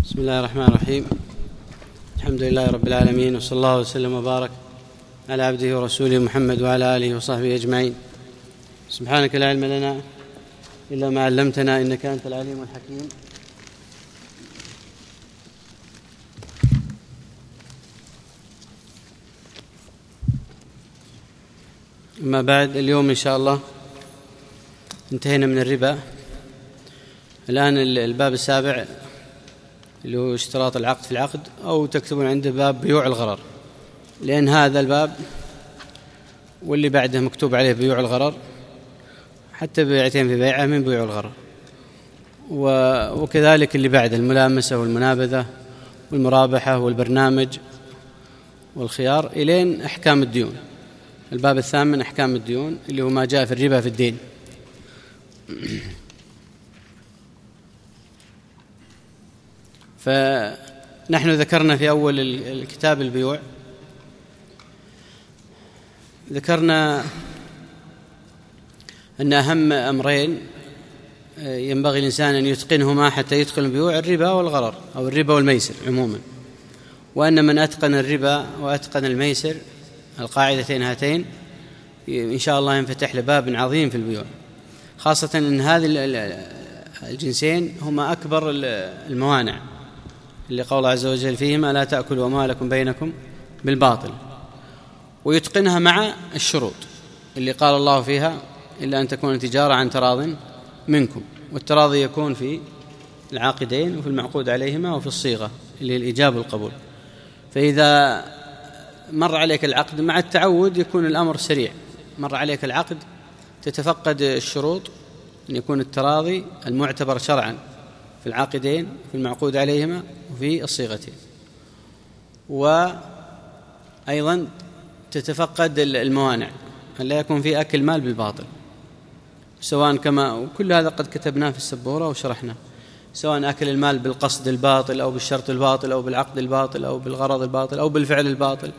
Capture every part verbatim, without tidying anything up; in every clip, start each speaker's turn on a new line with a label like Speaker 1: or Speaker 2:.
Speaker 1: بسم الله الرحمن الرحيم. الحمد لله رب العالمين، وصلى الله وسلم وبارك على عبده ورسوله محمد وعلى آله وصحبه أجمعين. سبحانك لا علم لنا إلا ما علمتنا إنك أنت العليم الحكيم. أما بعد، اليوم إن شاء الله انتهينا من الربا. الآن الباب السابع اللي هو اشتراط العقد في العقد، أو تكتبون عنده باب بيوع الغرر، لأن هذا الباب واللي بعده مكتوب عليه بيوع الغرر، حتى بيعتين في بيعه من بيوع الغرر، وكذلك اللي بعده الملامسة والمنابذة والمرابحة والبرنامج والخيار إلين أحكام الديون. الباب الثامن أحكام الديون، اللي هو ما جاء في الربا في الدين. فنحن ذكرنا في أول الكتاب البيوع، ذكرنا أن أهم أمرين ينبغي الإنسان أن يتقنهما حتى يتقن البيوع: الربا والغرر، أو الربا والميسر عموما. وأن من أتقن الربا وأتقن الميسر، القاعدتين هاتين، إن شاء الله ينفتح لباب عظيم في البيوع، خاصة أن هذه الجنسين هما أكبر الموانع، اللي قال الله عز وجل فيهما: لا تأكلوا أموالكم بينكم بالباطل. ويتقنها مع الشروط اللي قال الله فيها: إلا أن تكون تجارة عن تراض منكم. والتراضي يكون في العاقدين وفي المعقود عليهما وفي الصيغة اللي هي الإيجاب والقبول. فإذا مر عليك العقد مع التعود يكون الأمر سريع. مر عليك العقد تتفقد الشروط، أن يكون التراضي المعتبر شرعا في العاقدين في المعقود عليهما وفي الصيغتين. وأيضا تتفقد الموانع، أن لا يكون في أكل مال بالباطل، سواء كما وكل هذا قد كتبناه في السبورة وشرحناه، سواء أكل المال بالقصد الباطل أو بالشرط الباطل أو بالعقد الباطل أو بالغرض الباطل أو بالفعل الباطل.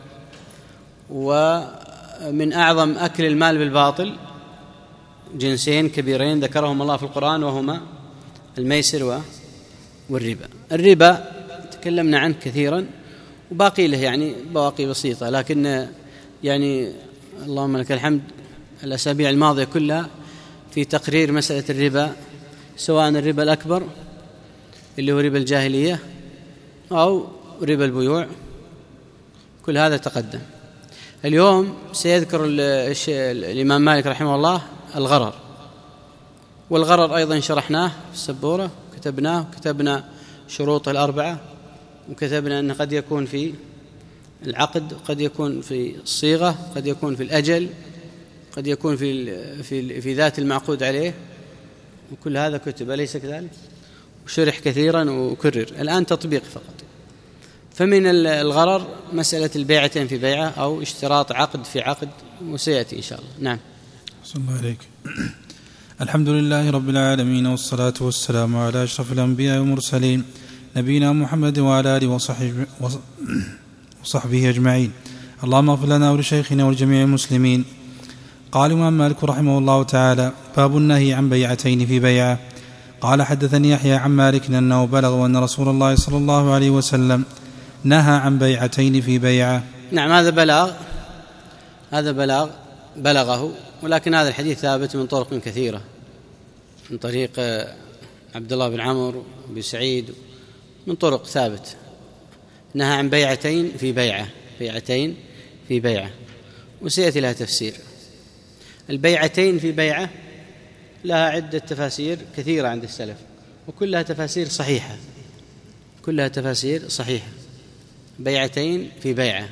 Speaker 1: ومن أعظم أكل المال بالباطل جنسين كبيرين ذكرهم الله في القرآن، وهما الميسر والربا. الربا تكلمنا عنه كثيرا، وباقي له يعني بواقي بسيطة، لكن يعني اللهم لك الحمد الأسابيع الماضية كلها في تقرير مسألة الربا، سواء الربا الأكبر اللي هو ربا الجاهلية أو ربا البيوع، كل هذا تقدم. اليوم سيذكر الإمام مالك رحمه الله الغرر، والغرر أيضا شرحناه في السبورة، كتبناه وكتبنا شروطه الأربعة، وكتبنا أنه قد يكون في العقد، قد يكون في الصيغة، قد يكون في الأجل، قد يكون في في في ذات المعقود عليه، وكل هذا كتب، أليس كذلك؟ وشرح كثيرا وكرر. الآن تطبيق فقط. فمن الغرر مسألة البيعتين في بيعة، أو اشتراط عقد في عقد، وسيأتي إن شاء الله. نعم.
Speaker 2: صلى الله عليك. الحمد لله رب العالمين، والصلاة والسلام على أشرف الأنبياء والمرسلين، نبينا محمد وعلى آله وصحبه, وصحبه أجمعين. اللهم اغفر لنا ولشيخنا ولجميع المسلمين. قال الإمام مالك رحمه الله تعالى: باب النهي عن بيعتين في بيعة. قال: حدثني يحيى عن مالك أنه بلغ أن رسول الله صلى الله عليه وسلم نهى عن بيعتين في بيعة.
Speaker 1: نعم، هذا بلاغ هذا بلاغ بلغه، ولكن هذا الحديث ثابت من طرق كثيرة، من طريق عبد الله بن عمرو بن سعيد، من طرق ثابت. نهى عن بيعتين في بيعة، بيعتين في بيعة، وسيأتي لها تفسير. البيعتين في بيعة لها عدة تفاسير كثيرة عند السلف، وكلها تفاسير صحيحة، كلها تفاسير صحيحة. بيعتين في بيعة،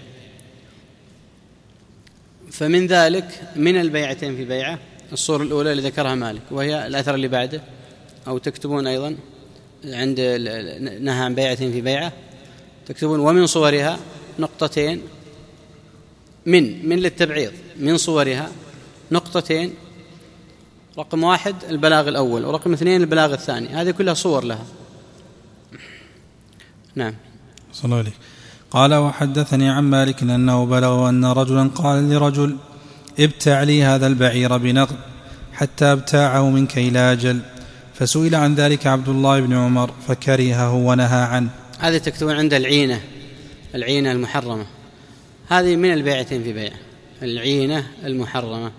Speaker 1: فمن ذلك من البيعتين في بيعة الصورة الأولى اللي ذكرها مالك، وهي الأثر اللي بعده، أو تكتبون أيضا عند نهى عن بيعتين في بيعة، تكتبون ومن صورها نقطتين، من من للتبعيض، من صورها نقطتين، رقم واحد البلاغ الأول، ورقم اثنين البلاغ الثاني، هذه كلها صور لها. نعم.
Speaker 2: صلى الله عليه. قال: وحدثني عن مالك أنه بلغ أن رجلا قال لرجل: ابتع لي هذا البعير بنقد حتى ابتاعه منك إلى أجل، فسئل عن ذلك عبد الله بن عمر فكرهه ونهى عنه.
Speaker 1: هذه تكتبون عند العينة، العينة المحرمة، هذه من البيعتين في بيع، العينة المحرمة.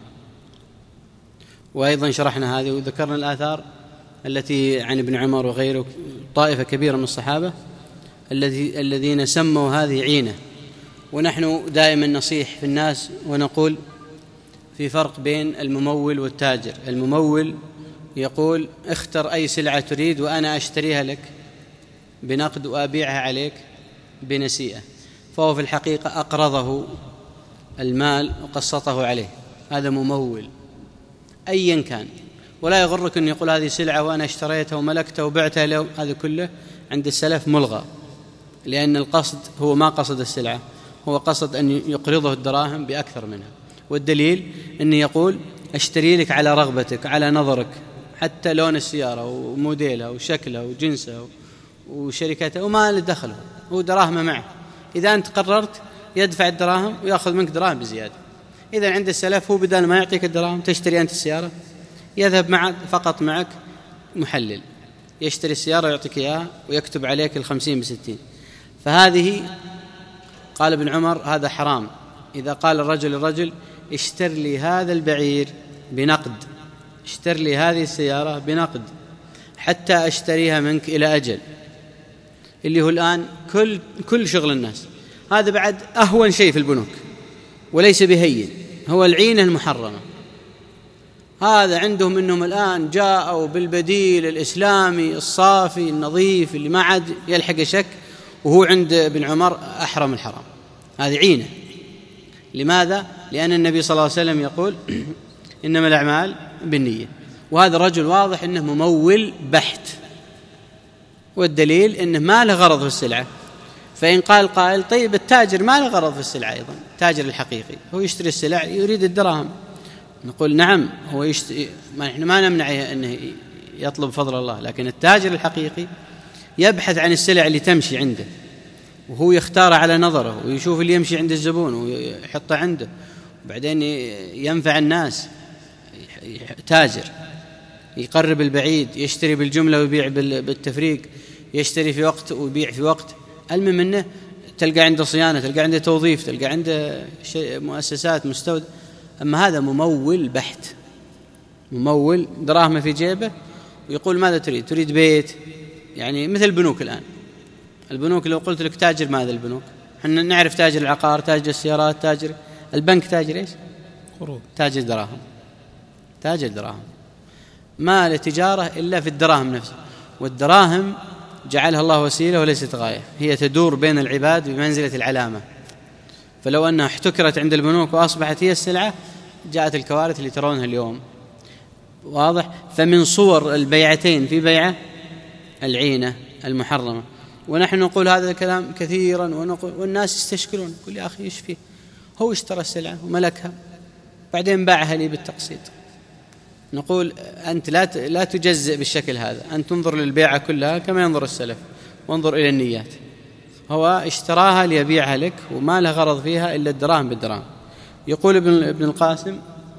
Speaker 1: وأيضا شرحنا هذه وذكرنا الآثار التي عن ابن عمر وغيره طائفة كبيرة من الصحابة الذي الذين سموا هذه عينة. ونحن دائما نصيح في الناس ونقول في فرق بين الممول والتاجر. الممول يقول اختر أي سلعة تريد وأنا أشتريها لك بنقد وأبيعها عليك بنسيئة، فهو في الحقيقة أقرضه المال وقسطه عليه، هذا ممول أيا كان. ولا يغرك أن يقول هذه سلعة وأنا اشتريتها وملكتها وبعتها له، هذا كله عند السلف ملغى، لأن القصد هو ما قصد السلعة، هو قصد أن يقرضه الدراهم بأكثر منها. والدليل أنه يقول اشتري لك على رغبتك، على نظرك، حتى لون السيارة وموديلها وشكلها وجنسها وشركتها وما له دخله، هو دراهم معه. إذا أنت قررت يدفع الدراهم ويأخذ منك دراهم بزيادة. إذا عند السلف هو بدل ما يعطيك الدراهم تشتري أنت السيارة، يذهب معك فقط معك محلل يشتري السيارة ويعطيك إياها ويكتب عليك الخمسين بستين. فهذه قال ابن عمر هذا حرام. إذا قال الرجل الرجل اشتر لي هذا البعير بنقد، اشتر لي هذه السيارة بنقد حتى أشتريها منك إلى أجل، اللي هو الآن كل كل شغل الناس، هذا بعد أهون شيء في البنوك وليس بهين، هو العينة المحرمة. هذا عندهم إنهم الآن جاءوا بالبديل الإسلامي الصافي النظيف اللي ما عاد يلحق شك، وهو عند ابن عمر أحرم الحرام. هذه عينة. لماذا؟ لأن النبي صلى الله عليه وسلم يقول إنما الأعمال بالنية، وهذا الرجل واضح إنه ممول بحت، والدليل إنه ما له غرض في السلعة. فإن قال قائل طيب التاجر ما له غرض في السلعة أيضا، التاجر الحقيقي هو يشتري السلع يريد الدراهم، نقول نعم هو يشتري، ما نحن ما نمنعه أنه يطلب فضل الله، لكن التاجر الحقيقي يبحث عن السلع اللي تمشي عنده، وهو يختار على نظره ويشوف اللي يمشي عند الزبون ويحطه عنده، وبعدين ينفع الناس. تاجر يقرب البعيد، يشتري بالجملة ويبيع بالتفريق، يشتري في وقت ويبيع في وقت. المهم منه تلقى عنده صيانة، تلقى عنده توظيف، تلقى عنده مؤسسات مستودع. أما هذا ممول بحت، ممول دراهم في جيبه ويقول ماذا تريد؟ تريد بيت، يعني مثل البنوك الآن. البنوك لو قلت لك تاجر ماذا البنوك؟ احنا نعرف تاجر العقار، تاجر السيارات، تاجر البنك، تاجر ايش؟ قروض، تاجر دراهم، تاجر دراهم، ما لتجارة إلا في الدراهم نفسها. والدراهم جعلها الله وسيلة وليست غاية، هي تدور بين العباد بمنزلة العلامة. فلو أنها احتكرت عند البنوك وأصبحت هي السلعة جاءت الكوارث اللي ترونها اليوم. واضح؟ فمن صور البيعتين في بيعة العينة المحرمة. ونحن نقول هذا الكلام كثيرا ونقول، والناس يستشكلون، يقول يا أخي إيش فيه؟ هو اشترى السلعة وملكها بعدين باعها لي بالتقسيط. نقول أنت لا لا تجزئ بالشكل هذا، أنت تنظر للبيعة كلها كما ينظر السلف، وانظر إلى النيات. هو اشتراها ليبيعها لك وما له غرض فيها إلا الدراهم بالدراهم. يقول ابن ابن القاسم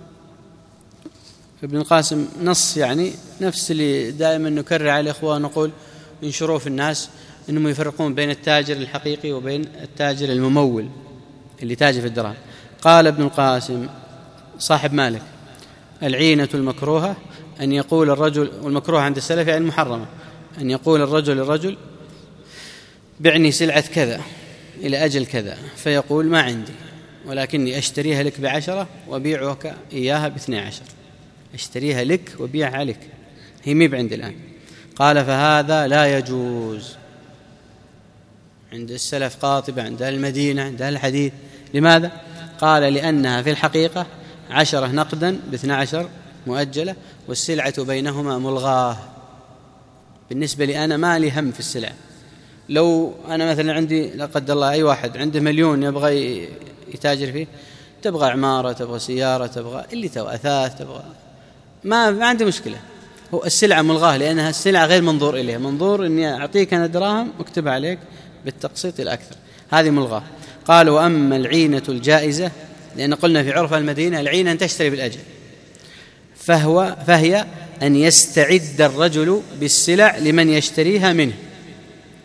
Speaker 1: ابن القاسم نص يعني نفس اللي دائما نكرر على الإخوة، نقول ينشروا في الناس إنهم يفرقون بين التاجر الحقيقي وبين التاجر الممول اللي تاجر في الدراهم. قال ابن القاسم صاحب مالك: العينة المكروهة أن يقول الرجل، والمكروه عند السلف يعني المحرمة، أن يقول الرجل للرجل: بعني سلعة كذا إلى أجل كذا، فيقول: ما عندي، ولكني أشتريها لك بعشرة وبيعك إياها باثني عشر، أشتريها لك وبيعها لك، هي ميب عندي الآن. قال: فهذا لا يجوز عند السلف قاطبة، عند المدينة، عند الحديث. لماذا؟ قال: لأنها في الحقيقة عشرة نقدا باثنى عشر مؤجلة، والسلعة بينهما ملغاة. بالنسبة لي أنا ما لي هم في السلع. لو أنا مثلا عندي لا قدر الله أي واحد عنده مليون يبغى يتاجر فيه، تبغى عمارة، تبغى سيارة، تبغى اللي تبغى أثاث، تبغى ما, ما عندي مشكلة. هو السلعة ملغاة لأنها السلعة غير منظور إليها، منظور إني أعطيك أنا دراهم واكتب عليك بالتقسيط الأكثر، هذه ملغاة. قال: وأما العينة الجائزة، لأن قلنا في عرف المدينة العينة أن تشتري بالأجل، فهو فهي أن يستعد الرجل بالسلع لمن يشتريها منه،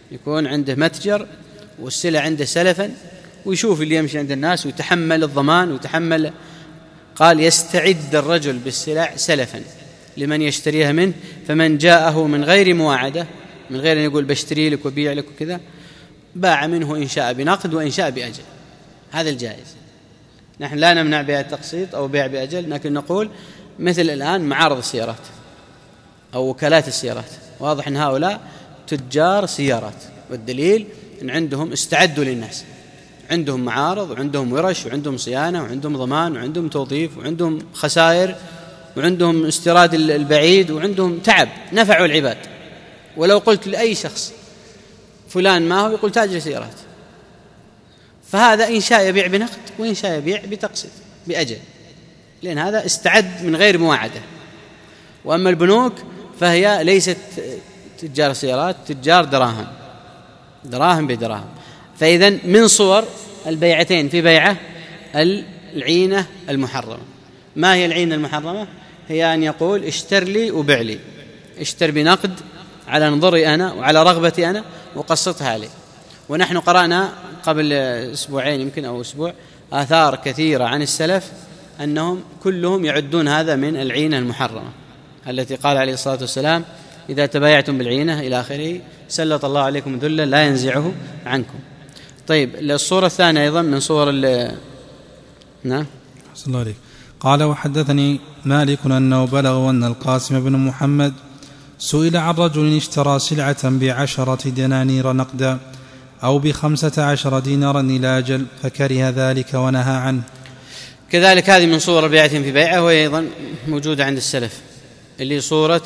Speaker 1: يكون عنده متجر والسلع عنده سلفا، ويشوف اللي يمشي عند الناس ويتحمل الضمان ويتحمل. قال يستعد الرجل بالسلع سلفا لمن يشتريها منه، فمن جاءه من غير مواعدة، من غير أن يقول بشتري لك وبيع لك وكذا، باع منه إن شاء بنقد وإن شاء بأجل. هذا الجائز. نحن لا نمنع بيع التقسيط أو بيع بأجل، لكن نقول مثل الآن معارض السيارات أو وكالات السيارات، واضح أن هؤلاء تجار سيارات، والدليل أن عندهم استعدوا للناس، عندهم معارض وعندهم ورش وعندهم صيانة وعندهم ضمان وعندهم توظيف وعندهم خسائر وعندهم استيراد البعيد وعندهم تعب، نفعوا العباد. ولو قلت لأي شخص فلان ما هو، يقول تاجر سيارات. فهذا إن شاء يبيع بنقد وإن شاء يبيع بتقسيط بأجل، لأن هذا استعد من غير مواعدة. وأما البنوك فهي ليست تجار سيارات، تجار دراهم، دراهم بدراهم. فإذا من صور البيعتين في بيعة العينة المحرمة. ما هي العينة المحرمة؟ هي أن يقول اشتر لي وبيع لي، اشتر بنقد على نظري أنا وعلى رغبتي أنا وقسطها عليه. ونحن قرأنا قبل أسبوعين يمكن أو أسبوع آثار كثيرة عن السلف أنهم كلهم يعدون هذا من العينة المحرمة، التي قال عليه الصلاة والسلام إذا تبايعتم بالعينة إلى آخره سلط الله عليكم ذلا لا ينزعه عنكم. طيب الصورة الثانية أيضا من صور ال نعم
Speaker 2: أحسن الله عليك. قال وحدثني مالك أنه بلغ أن القاسم بن محمد سئل عن رجل اشترى سلعة بعشرة دنانير نقدا أو بخمسة عشر دينارا إلى أجل فكره ذلك ونهى عنه.
Speaker 1: كذلك هذه من صور بيعة في بيعة، وهي أيضا موجودة عند السلف، اللي صورة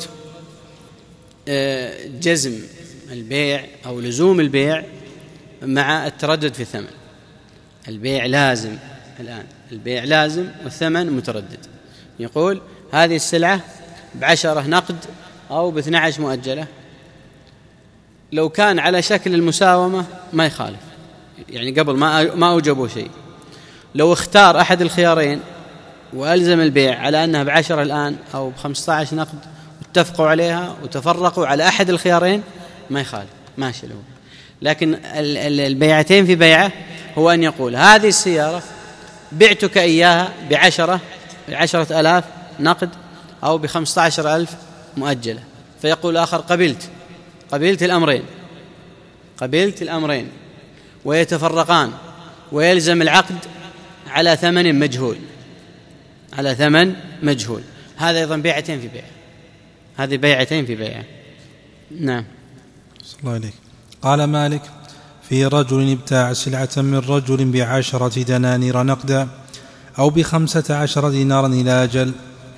Speaker 1: جزم البيع أو لزوم البيع مع التردد في الثمن. البيع لازم الآن، البيع لازم والثمن متردد. يقول هذه السلعة بعشرة نقد أو باثنى عشر مؤجلة، لو كان على شكل المساومة ما يخالف، يعني قبل ما ما أوجبوا شيء. لو اختار أحد الخيارين وألزم البيع على أنها بعشرة الآن أو بخمسة عشر نقد واتفقوا عليها وتفرقوا على أحد الخيارين ما يخالف، ماشي له. لكن البيعتين في بيعة هو أن يقول هذه السيارة بعتك إياها بعشرة بعشرة ألاف نقد أو بخمسة عشر ألف مؤجلة، فيقول آخر قبلت قبلت الأمرين قبلت الأمرين ويتفرقان ويلزم العقد على ثمن مجهول على ثمن مجهول. هذا أيضا بيعتين في بيعة، هذه بيعتين في بيعة. نعم.
Speaker 2: صلى الله عليك. قال مالك في رجل ابتاع سلعة من رجل بعشرة دنانير نقدا أو بخمسة عشر دينارا إلى أجل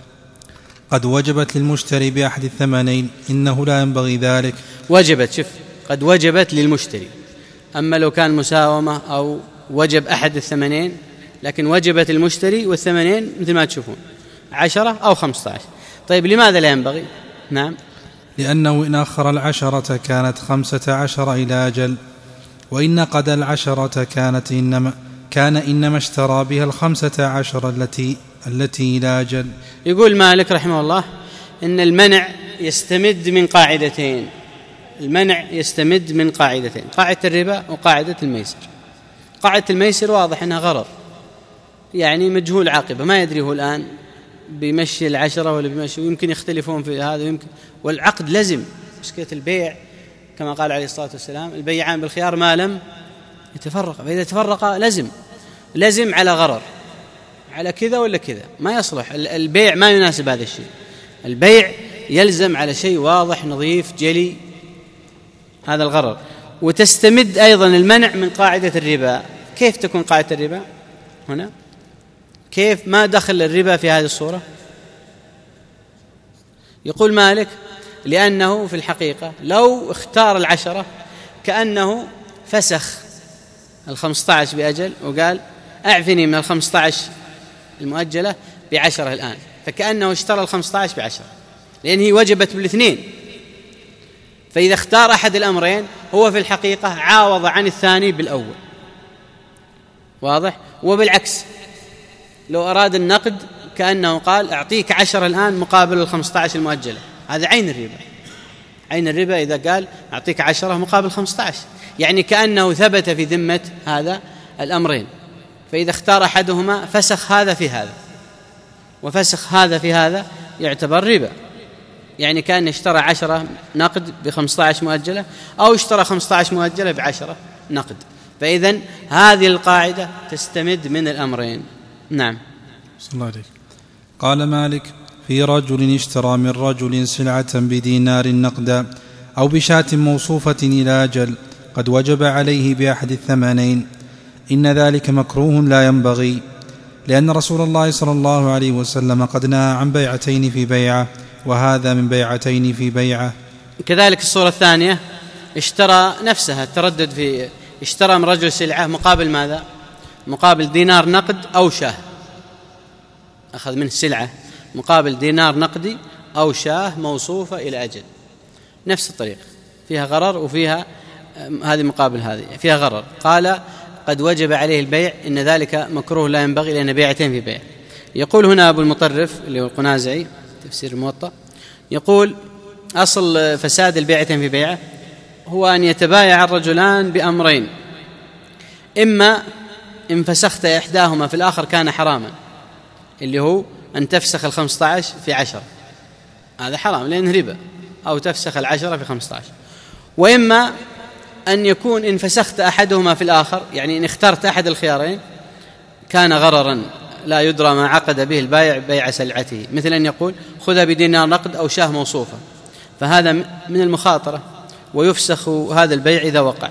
Speaker 2: قد وجبت للمشتري بأحد الثمنين، إنه لا ينبغي ذلك.
Speaker 1: وجبت، شوف، قد وجبت للمشتري. أما لو كان مساومة أو وجب أحد الثمنين، لكن وجبت المشتري والثمنين مثل ما تشوفون عشرة أو خمسة عشر. طيب لماذا لا ينبغي؟ نعم،
Speaker 2: لأنه إن أخر العشرة كانت خمسة عشر إلى أجل، وإن قد العشرة كانت إنما كان إنما اشترى بها الخمسة عشر التي التي إلى أجل.
Speaker 1: يقول مالك رحمه الله إن المنع يستمد من قاعدتين. المنع يستمد من قاعدتين، قاعدة الربا وقاعدة الميسر. قاعدة الميسر واضح أنها غرر، يعني مجهول عاقبة، ما يدري هو الآن بيمشي العشرة ولا بيمشي، ويمكن يختلفون في هذا ويمكن. والعقد لزم، مشكلة البيع كما قال عليه الصلاة والسلام البيعان بالخيار ما لم يتفرق، فإذا تفرق لزم لزم على غرر، على كذا ولا كذا، ما يصلح البيع، ما يناسب هذا الشيء. البيع يلزم على شيء واضح نظيف جلي، هذا الغرر. وتستمد أيضا المنع من قاعدة الربا. كيف تكون قاعدة الربا هنا؟ كيف؟ ما دخل الربا في هذه الصورة؟ يقول مالك لأنه في الحقيقة لو اختار العشرة كأنه فسخ الخمسة عشر بأجل وقال أعفني من الخمسة عشر المؤجلة بعشرة الآن، فكأنه اشترى الخمسة عشر بعشرة، لأن هي وجبت بالاثنين. فإذا اختار أحد الأمرين هو في الحقيقة عاوض عن الثاني بالأول، واضح؟ وبالعكس لو أراد النقد كأنه قال أعطيك عشرة الآن مقابل الخمسة عشر المؤجلة، هذا عين الربا، عين الربا إذا قال أعطيك عشرة مقابل خمسة عشر، يعني كأنه ثبت في ذمة هذا الأمرين، فإذا اختار أحدهما فسخ هذا في هذا وفسخ هذا في هذا يعتبر ربا، يعني كأن اشترى عشرة نقد بخمسة عشر مؤجلة أو اشترى خمسة عشر مؤجلة بعشرة نقد، فإذن هذه القاعدة تستمد من الأمرين. نعم.
Speaker 2: صلى الله عليك. قال مالك: في رجل اشترى من رجل سلعة بدينار نقدا أو بشاة موصوفة إلى أجل قد وجب عليه بأحد الثمنين، إن ذلك مكروه لا ينبغي، لأن رسول الله صلى الله عليه وسلم قد نهى عن بيعتين في بيعة، وهذا من بيعتين في بيعة.
Speaker 1: كذلك الصورة الثانية اشترى نفسها، التردد في اشترى من رجل سلعة مقابل ماذا؟ مقابل دينار نقد أو شاه، أخذ منه سلعة مقابل دينار نقدي أو شاه موصوفة إلى أجل، نفس الطريقة، فيها غرر وفيها هذه مقابل هذه فيها غرر. قال قد وجب عليه البيع، إن ذلك مكروه لا ينبغي، لأن بيعتين في بيع. يقول هنا أبو المطرف اللي هو القنازعي تفسير الموطأ، يقول أصل فساد البيعتين في بيعة هو أن يتبايع الرجلان بأمرين: إما إن فسخت إحداهما في الآخر كان حراما، اللي هو أن تفسخ الخمسة عشر في عشرة، هذا حرام لأنه ربا، أو تفسخ العشرة في خمسة عشر. وإما أن يكون إن فسخت أحدهما في الآخر، يعني إن اخترت أحد الخيارين كان غررا لا يدرى ما عقد به البائع بيع سلعته، مثل أن يقول خذها بدينار نقد أو شاه موصوفة، فهذا من المخاطرة ويفسخ هذا البيع إذا وقع.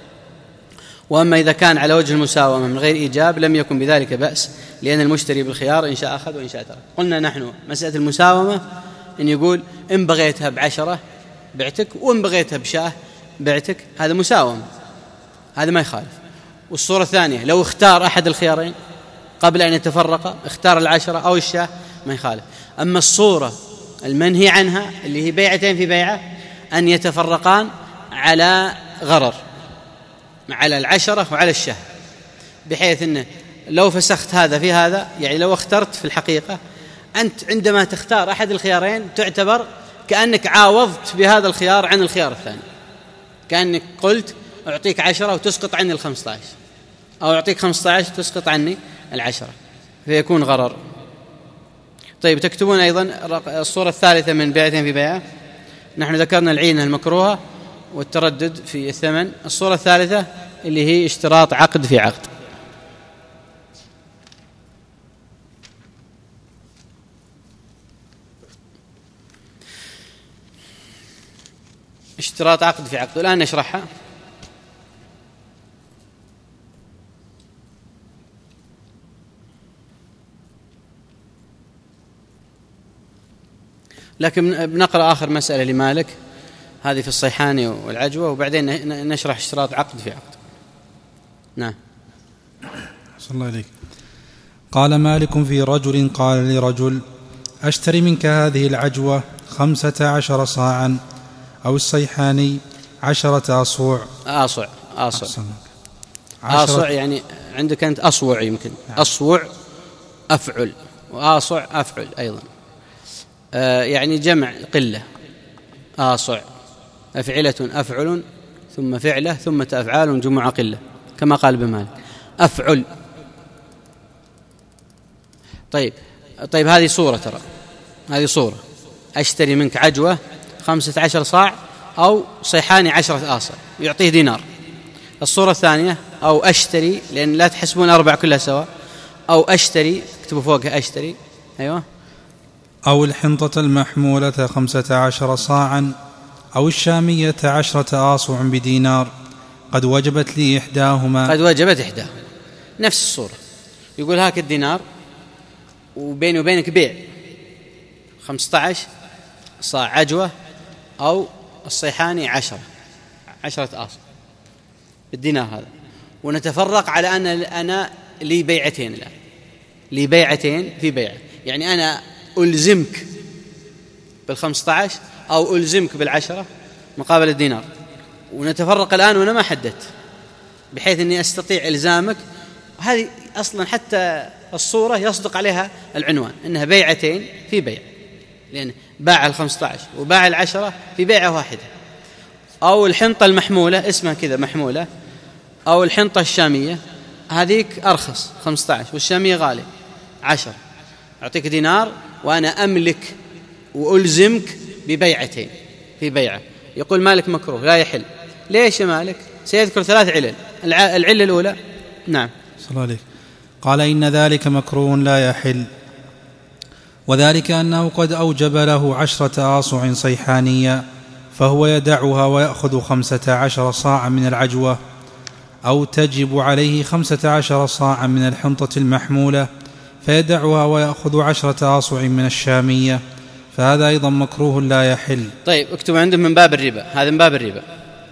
Speaker 1: وأما إذا كان على وجه المساومة من غير إيجاب لم يكن بذلك بأس، لأن المشتري بالخيار إن شاء أخذ وإن شاء ترك. قلنا نحن مسألة المساومة إن يقول إن بغيتها بعشرة بعتك وإن بغيتها بشاه بعتك، هذا مساومة، هذا ما يخالف. والصورة الثانية لو اختار أحد الخيارين قبل أن يتفرق، اختار العشرة أو الشاه، ما يخالف. أما الصورة المنهي عنها اللي هي بيعتين في بيعة، أن يتفرقان على غرر، على العشرة وعلى الشاه، بحيث أنه لو فسخت هذا في هذا، يعني لو اخترت في الحقيقة أنت عندما تختار أحد الخيارين تعتبر كأنك عاوضت بهذا الخيار عن الخيار الثاني، كأنك قلت أعطيك عشرة وتسقط عني الخمسة عشر، أو أعطيك خمسة عشر وتسقط عني العشرة، فيكون غرر. طيب، تكتبون أيضا الصورة الثالثة من بيعتين في بيعة. نحن ذكرنا العينة المكروهة والتردد في الثمن. الصورة الثالثة اللي هي اشتراط عقد في عقد. اشتراط عقد في عقد، والآن نشرحها. لكن بنقرأ آخر مسألة لمالك، هذه في الصيحاني والعجوة، وبعدين نشرح اشتراط عقد في عقد. نعم.
Speaker 2: صلى الله عليك. قال مالك: في رجل قال لرجل: أشتري منك هذه العجوة خمسة عشر صاعا، أو الصيحاني عشرة أصوع.
Speaker 1: أصوع أصوع أصوع يعني عندك أنت أصوع، يمكن أصوع أفعل، وأصوع أفعل أيضا، آه يعني جمع قلة. آصع أفعلة أفعل ثم فعلة ثم أفعال جمع قلة، كما قال ابن مالك أفعل. طيب طيب هذه صورة، ترى هذه صورة: أشتري منك عجوة خمسة عشر صاع أو صيحاني عشرة آصع، يعطيه دينار. الصورة الثانية أو أشتري، لأن لا تحسبون أربع كلها سواء، أو أشتري، اكتبوا فوقها أشتري، أيوة،
Speaker 2: أو الحنطة المحمولة خمسة عشر صاعا، أو الشامية عشرة آصع بدينار، قد وجبت لي إحداهما.
Speaker 1: قد وجبت إحداهما، نفس الصورة. يقول هاك الدينار وبيني وبينك بيع خمسة عشر صاع عجوة، أو الصيحاني عشرة عشرة آصع بالدينار هذا، ونتفرق على أن أنا لي بيعتين الآن، لي بيعتين في بيعة، يعني أنا ألزمك بالخمسة عشر أو ألزمك بالعشرة مقابل الدينار، ونتفرق الآن وأنا ما حددت، بحيث أني أستطيع إلزامك. هذه أصلا حتى الصورة يصدق عليها العنوان أنها بيعتين في بيع، لأن باع الخمسة عشر وباع العشرة في بيعة واحدة، أو الحنطة المحمولة اسمها كذا محمولة، أو الحنطة الشامية، هذيك أرخص خمسة عشر والشامية غالي عشر، أعطيك دينار وأنا أملك وألزمك ببيعتين في بيعة. يقول مالك مكروه لا يحل. ليش يا مالك؟ سيذكر ثلاث علل. العلة الأولى نعم
Speaker 2: صلى الله عليه قال إن ذلك مكروه لا يحل، وذلك أنه قد أوجب له عشرة آصع صيحانية فهو يدعها ويأخذ خمسة عشر صاعا من العجوة، أو تجب عليه خمسة عشر صاعا من الحنطة المحمولة فيدعها ويأخذ عشرة آصع من الشامية، فهذا أيضا مكروه لا يحل.
Speaker 1: طيب اكتب عندهم من باب الربا، هذا من باب الربا،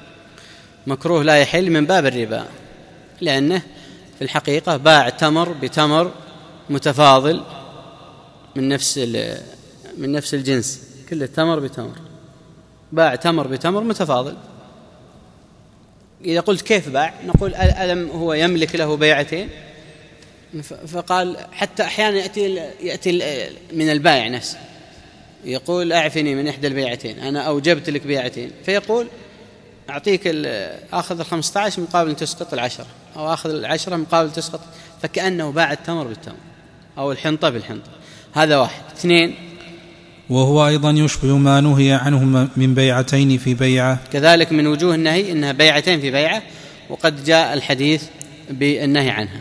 Speaker 1: مكروه لا يحل من باب الربا، لأنه في الحقيقة باع تمر بتمر متفاضل من نفس من نفس الجنس، كل التمر بتمر، باع تمر بتمر متفاضل. إذا قلت كيف باع؟ نقول ألم هو يملك له بيعتين؟ فقال حتى أحيانا يأتي, يأتي من البائع نفسه يقول أعفني من إحدى البيعتين، أنا أوجبت لك بيعتين، فيقول أعطيك أخذ الخمسة عشر مقابل تسقط العشرة، أو أخذ العشرة مقابل تسقط، فكأنه باع التمر بالتمر أو الحنطة بالحنطة. هذا واحد. اثنين،
Speaker 2: وهو أيضا يشبه ما نهي عنه من بيعتين في بيعة،
Speaker 1: كذلك من وجوه النهي إنها بيعتين في بيعة، وقد جاء الحديث بالنهي عنها.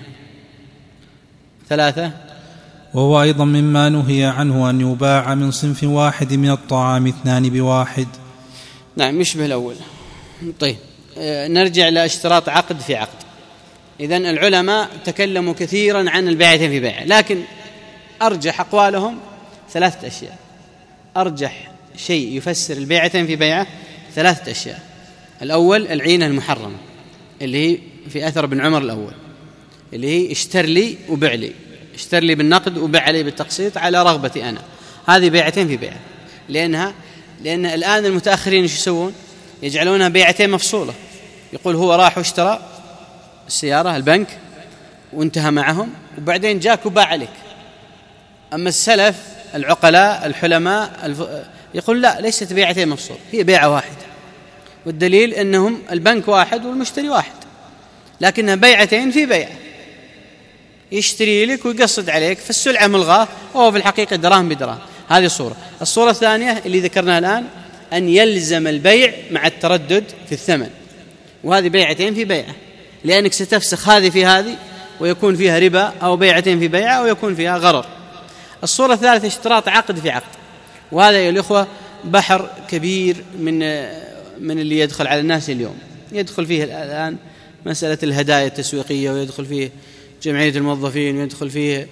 Speaker 1: ثلاثة،
Speaker 2: وهو أيضا مما نهي عنه أن يباع من صنف واحد من الطعام اثنان بواحد.
Speaker 1: نعم يشبه الأول. طيب نرجع لاشتراط عقد في عقد. إذن العلماء تكلموا كثيرا عن البيعتين في بيعة، لكن أرجح أقوالهم ثلاثة أشياء. أرجح شيء يفسر البيعتين في بيعة ثلاثة أشياء. الأول العينة المحرمة اللي هي في أثر ابن عمر الأول، اللي هي اشتر لي وبع لي، اشتر لي بالنقد وبع لي بالتقسيط على رغبتي أنا. هذه بيعتين في بيعة، لأنها لأن الآن المتأخرين ايش يسوون؟ يجعلونها بيعتين مفصولة. يقول هو راح واشترى السيارة البنك وانتهى معهم، وبعدين جاك وباع عليك. أما السلف العقلاء الحلماء الف... يقول لا، ليست بيعتين مفصولة، هي بيعة واحدة، والدليل أنهم البنك واحد والمشتري واحد، لكنها بيعتين في بيعة، يشتري لك ويقصد عليك، فالسلعة ملغاة وهو في الحقيقة دراهم بدراهم. هذه صورة. الصورة الثانية اللي ذكرناها الآن أن يلزم البيع مع التردد في الثمن، وهذه بيعتين في بيعة، لأنك ستفسخ هذه في هذه ويكون فيها ربا، أو بيعتين في بيعة ويكون فيها غرر. الصورة الثالثة اشتراط عقد في عقد، وهذا يا الإخوة بحر كبير من من اللي يدخل على الناس اليوم. يدخل فيه الآن مسألة الهدايا التسويقية، ويدخل فيه جمعية الموظفين، ويدخل فيه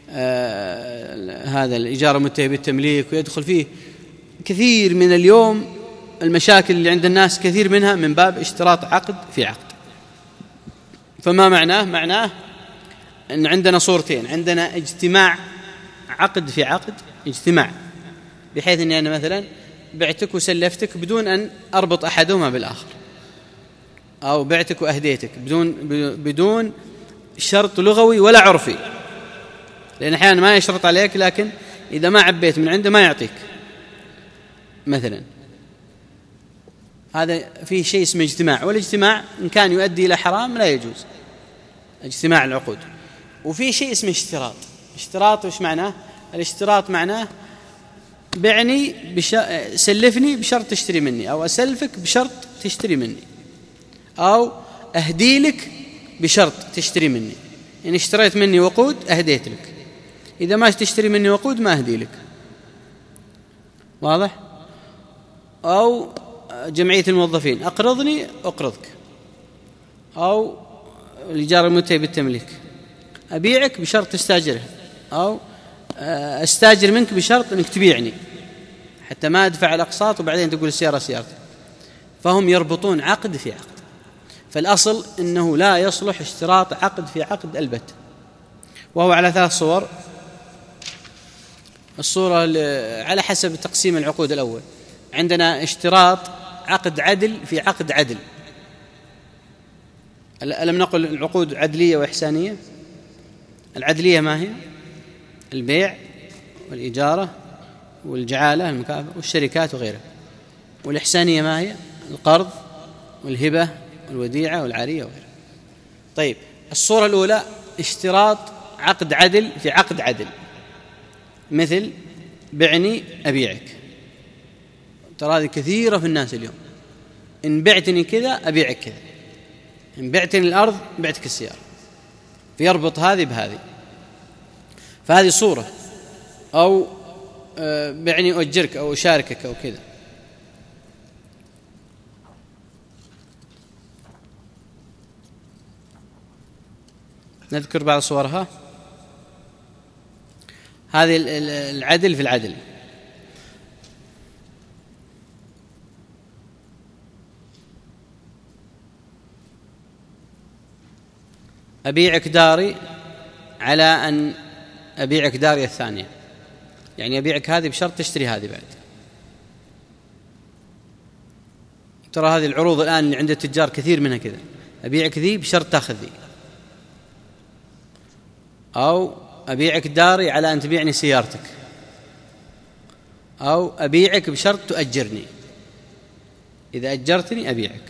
Speaker 1: آه هذا الإيجار المنتهي بالتمليك، ويدخل فيه كثير من اليوم المشاكل اللي عند الناس، كثير منها من باب اشتراط عقد في عقد. فما معناه؟ معناه أن عندنا صورتين، عندنا اجتماع عقد في عقد، اجتماع بحيث أني أنا مثلا بعتك وسلفتك بدون أن أربط أحدهما بالآخر، أو بعتك وأهديتك بدون بدون شرط لغوي ولا عرفي، لأن أحيانا ما يشرط عليك، لكن إذا ما عبيت من عنده ما يعطيك مثلا. هذا فيه شيء اسمه اجتماع، والاجتماع إن كان يؤدي إلى حرام لا يجوز اجتماع العقود. وفي شيء اسمه اشتراط. اشتراط وش معناه؟ الاشتراط معناه بعني بش... سلفني بشرط تشتري مني، أو أسلفك بشرط تشتري مني، أو أهدي لك بشرط تشتري مني. إن اشتريت مني وقود أهديت لك، إذا ما تشتري مني وقود ما أهدي لك. واضح؟ أو جمعية الموظفين أقرضني أقرضك، أو الإيجار المنتهي بالتمليك أبيعك بشرط تستاجره، أو أستاجر منك بشرط أنك تبيعني حتى ما أدفع الأقساط وبعدين تقول السيارة سيارتي. فهم يربطون عقد في عقد. فالأصل أنه لا يصلح اشتراط عقد في عقد البتة، وهو على ثلاث صور. الصورة على حسب تقسيم العقود الأول، عندنا اشتراط عقد عدل في عقد عدل. ألم نقل العقود عدلية وإحسانية؟ العدلية ما هي؟ البيع والإجارة والجعالة المكافأة والشركات وغيرها. والإحسانية ما هي؟ القرض والهبة والوديعة والعارية وغيرها. طيب، الصورة الأولى اشتراط عقد عدل في عقد عدل، مثل بعني أبيعك. ترى هذه كثيرة في الناس اليوم، إن بعتني كذا أبيعك كذا، إن بعتني الأرض بعتك السيارة، فيربط هذه بهذه، فهذه صورة. أو بعني أؤجرك أو أشاركك أو كذا. نذكر بعض صورها. هذه العدل في العدل. أبيعك داري على أن أبيعك داري الثانية، يعني أبيعك هذه بشرط تشتري هذه بعد. ترى هذه العروض الآن اللي عند التجار كثير منها كذا، أبيعك ذي بشرط تأخذ ذي. أو أبيعك داري على أن تبيعني سيارتك، أو أبيعك بشرط تؤجرني، إذا أجرتني أبيعك،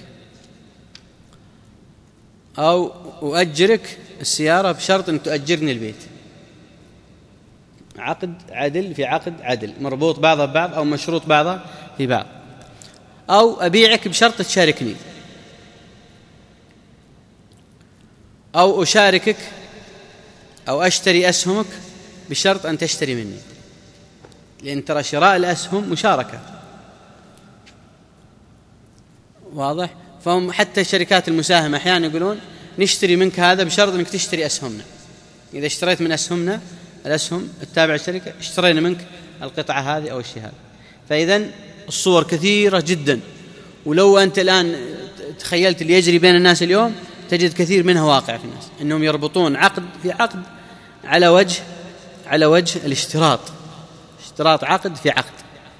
Speaker 1: أو أؤجرك السيارة بشرط أن تؤجرني البيت. عقد عدل في عقد عدل، مربوط بعضه ببعض أو مشروط بعضه في بعض. أو أبيعك بشرط تشاركني، أو أشاركك أو أشتري أسهمك بشرط أن تشتري مني، لأن ترى شراء الأسهم مشاركة، واضح؟ فهم حتى الشركات المساهمة أحيانا يقولون نشتري منك هذا بشرط أنك تشتري أسهمنا. إذا اشتريت من أسهمنا، الأسهم التابعة للشركة، اشترينا منك القطعة هذه أو الشيء هذا. فإذن الصور كثيرة جدا، ولو أنت الآن تخيلت اللي يجري بين الناس اليوم تجد كثير منها واقع في الناس، أنهم يربطون عقد في عقد على وجه على وجه الاشتراط، اشتراط عقد في عقد.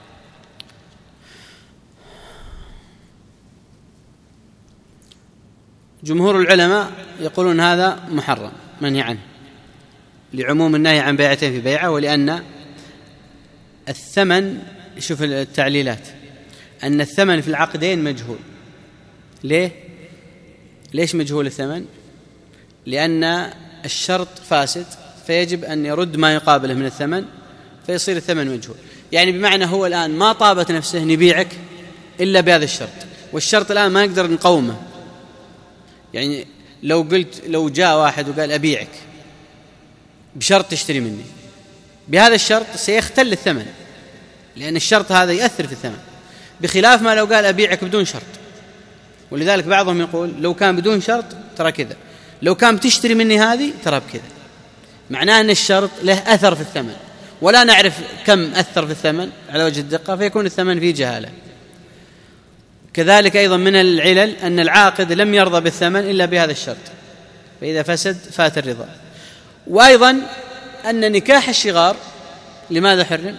Speaker 1: جمهور العلماء يقولون هذا محرم منهي عنه، لعموم النهي عن بيعتين في بيعة، ولأن الثمن، شوف التعليلات، أن الثمن في العقدين مجهول. ليه؟ ليش مجهول الثمن؟ لأن الشرط فاسد، فيجب أن يرد ما يقابله من الثمن، فيصير الثمن مجهول. يعني بمعنى هو الآن ما طابت نفسه نبيعك إلا بهذا الشرط، والشرط الآن ما نقدر نقومه. يعني لو قلت لو جاء واحد وقال أبيعك بشرط تشتري مني، بهذا الشرط سيختل الثمن، لأن الشرط هذا يأثر في الثمن، بخلاف ما لو قال أبيعك بدون شرط. ولذلك بعضهم يقول لو كان بدون شرط ترى كذا، لو كان بتشتري مني هذه ترى بكذا. معناه أن الشرط له أثر في الثمن، ولا نعرف كم أثر في الثمن على وجه الدقة، فيكون الثمن فيه جهالة. كذلك أيضا من العلل أن العاقد لم يرضى بالثمن إلا بهذا الشرط، فإذا فسد فات الرضا. وأيضا أن نكاح الشغار لماذا حرم؟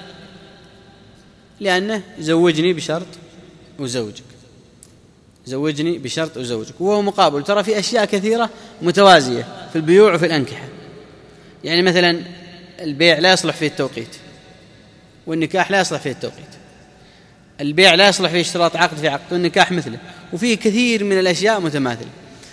Speaker 1: لأنه زوجني بشرط وزوجك، زوجني بشرط وزوجك، وهو مقابل. ترى في أشياء كثيرة متوازية في البيوع وفي الأنكحة. يعني مثلا البيع لا يصلح فيه التوقيت، والنكاح لا يصلح فيه التوقيت. البيع لا يصلح فيه اشتراط عقد في عقد، والنكاح مثله، وفيه كثير من الأشياء متماثلة.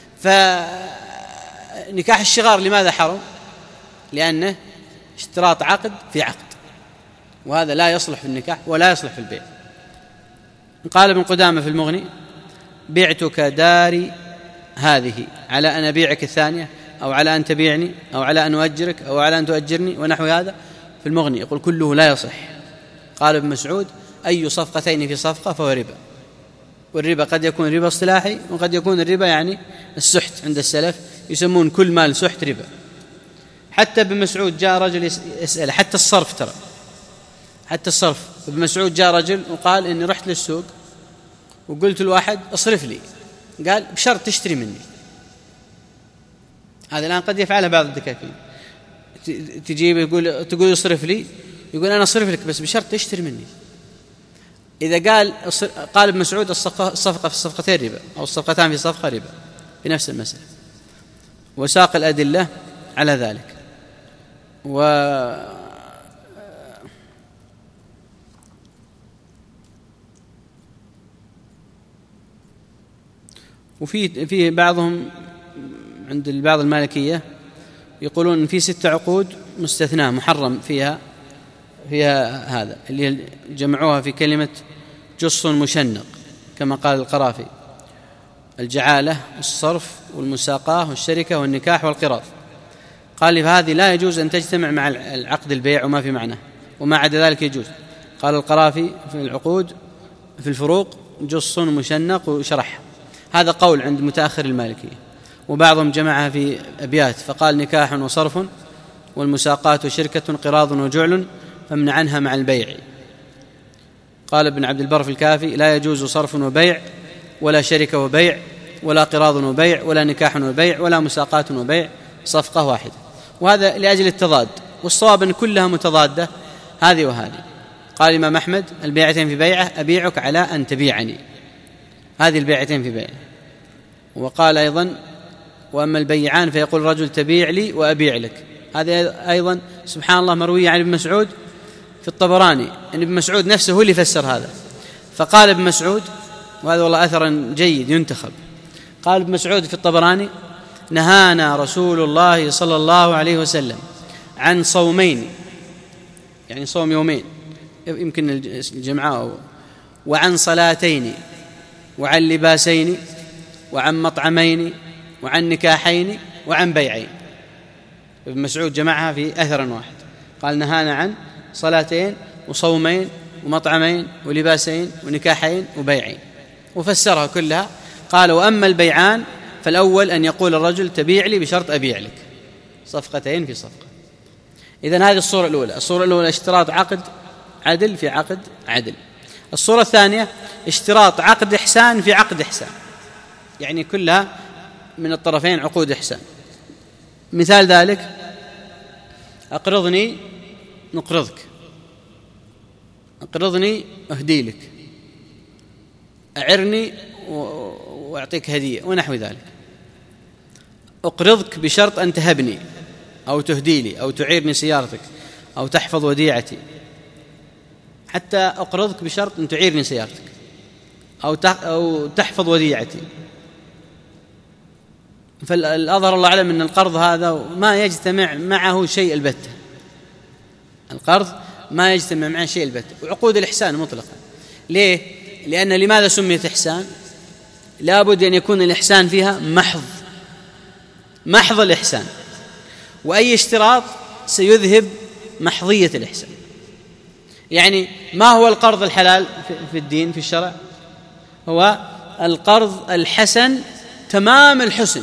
Speaker 1: فنكاح الشغار لماذا حرم؟ لأنه اشتراط عقد في عقد، وهذا لا يصلح في النكاح ولا يصلح في البيع. قال ابن قدامة في المغني: بعتك داري هذه على أن أبيعك الثانية، أو على أن تبيعني، أو على أن أؤجرك، أو على أن تؤجرني، ونحو هذا في المغني. يقول كله لا يصح. قال ابن مسعود: أي صفقتين في صفقة فهو ربا. والربا قد يكون ربا اصطلاحي، وقد يكون الربا يعني السحت، عند السلف يسمون كل مال سحت ربا. حتى ابن مسعود جاء رجل يسأل، حتى الصرف، ترى حتى الصرف. ابن مسعود جاء رجل وقال إني رحت للسوق وقلت الواحد اصرف لي، قال بشرط تشتري مني. هذا الآن قد يفعله بعض الدكاكين، تجيب يقول تقول اصرف لي، يقول أنا أصرف لك بس بشرط تشتري مني. إذا قال قال ابن مسعود الصفقة في الصفقتين ربا، أو الصفقتان في صفقة ربا، في نفس المسألة، وساق الأدلة على ذلك. و وفي في بعضهم عند بعض المالكية يقولون إن في ست عقود مستثناة محرم فيها فيها هذا اللي جمعوها في كلمة جص مشنق كما قال القرافي: الجعالة والصرف والمساقاة والشركة والنكاح والقراض. قال لي فهذه لا يجوز أن تجتمع مع العقد البيع وما في معناه، وما عدا ذلك يجوز. قال القرافي في العقود في الفروق: جص مشنق، وشرح. هذا قول عند متأخر المالكية، وبعضهم جمعها في أبيات فقال: نكاح وصرف والمساقات شركة قراض وجعل فامنع عنها مع البيع. قال ابن عبد البر في الكافي: لا يجوز صرف وبيع ولا شركة وبيع ولا قراض وبيع ولا نكاح وبيع ولا مساقات وبيع، صفقة واحدة. وهذا لأجل التضاد، والصواب أن كلها متضادة هذه وهذه. قال الإمام أحمد: البيعتين في بيعة أبيعك على أن تبيعني، هذه البيعتين في بيعة. وقال أيضا: وأما البيعان فيقول رجل تبيع لي وأبيع لك. هذا أيضا سبحان الله مروي عن ابن مسعود في الطبراني، أن ابن مسعود نفسه هو اللي فسر هذا. فقال ابن مسعود، وهذا والله أثر جيد ينتخب، قال ابن مسعود في الطبراني: نهانا رسول الله صلى الله عليه وسلم عن صومين، يعني صوم يومين يمكن الجمعة، وعن صلاتين، وعن لباسين، وعن مطعمين، وعن نكاحين، وعن بيعين. ابن مسعود جمعها في أثر واحد، قال: نهانا عن صلاتين وصومين ومطعمين ولباسين ونكاحين وبيعين، وفسرها كلها. قال: وأما البيعان فالأول أن يقول الرجل تبيع لي بشرط أبيع لك، صفقتين في صفقة. إذن هذه الصورة الأولى. الصورة الأولى اشتراط عقد عدل في عقد عدل. الصورة الثانية اشتراط عقد إحسان في عقد إحسان، يعني كلها من الطرفين عقود إحسان. مثال ذلك: أقرضني نقرضك، أقرضني أهدي لك، أعرني وأعطيك هدية، ونحو ذلك. أقرضك بشرط أن تهبني أو تهدي لي أو تعيرني سيارتك أو تحفظ وديعتي، حتى أقرضك بشرط أن تعيرني سيارتك أو تحفظ وديعتي. فالأظهر الله أعلم أن القرض هذا ما يجتمع معه شيء البتة، القرض ما يجتمع معه شيء البتة، وعقود الإحسان مطلقا. ليه؟ لأن لماذا سميت إحسان؟ لابد أن يكون الإحسان فيها محض محض الإحسان، وأي اشتراط سيذهب محضية الإحسان. يعني ما هو القرض الحلال في الدين في الشرع؟ هو القرض الحسن تمام الحسن،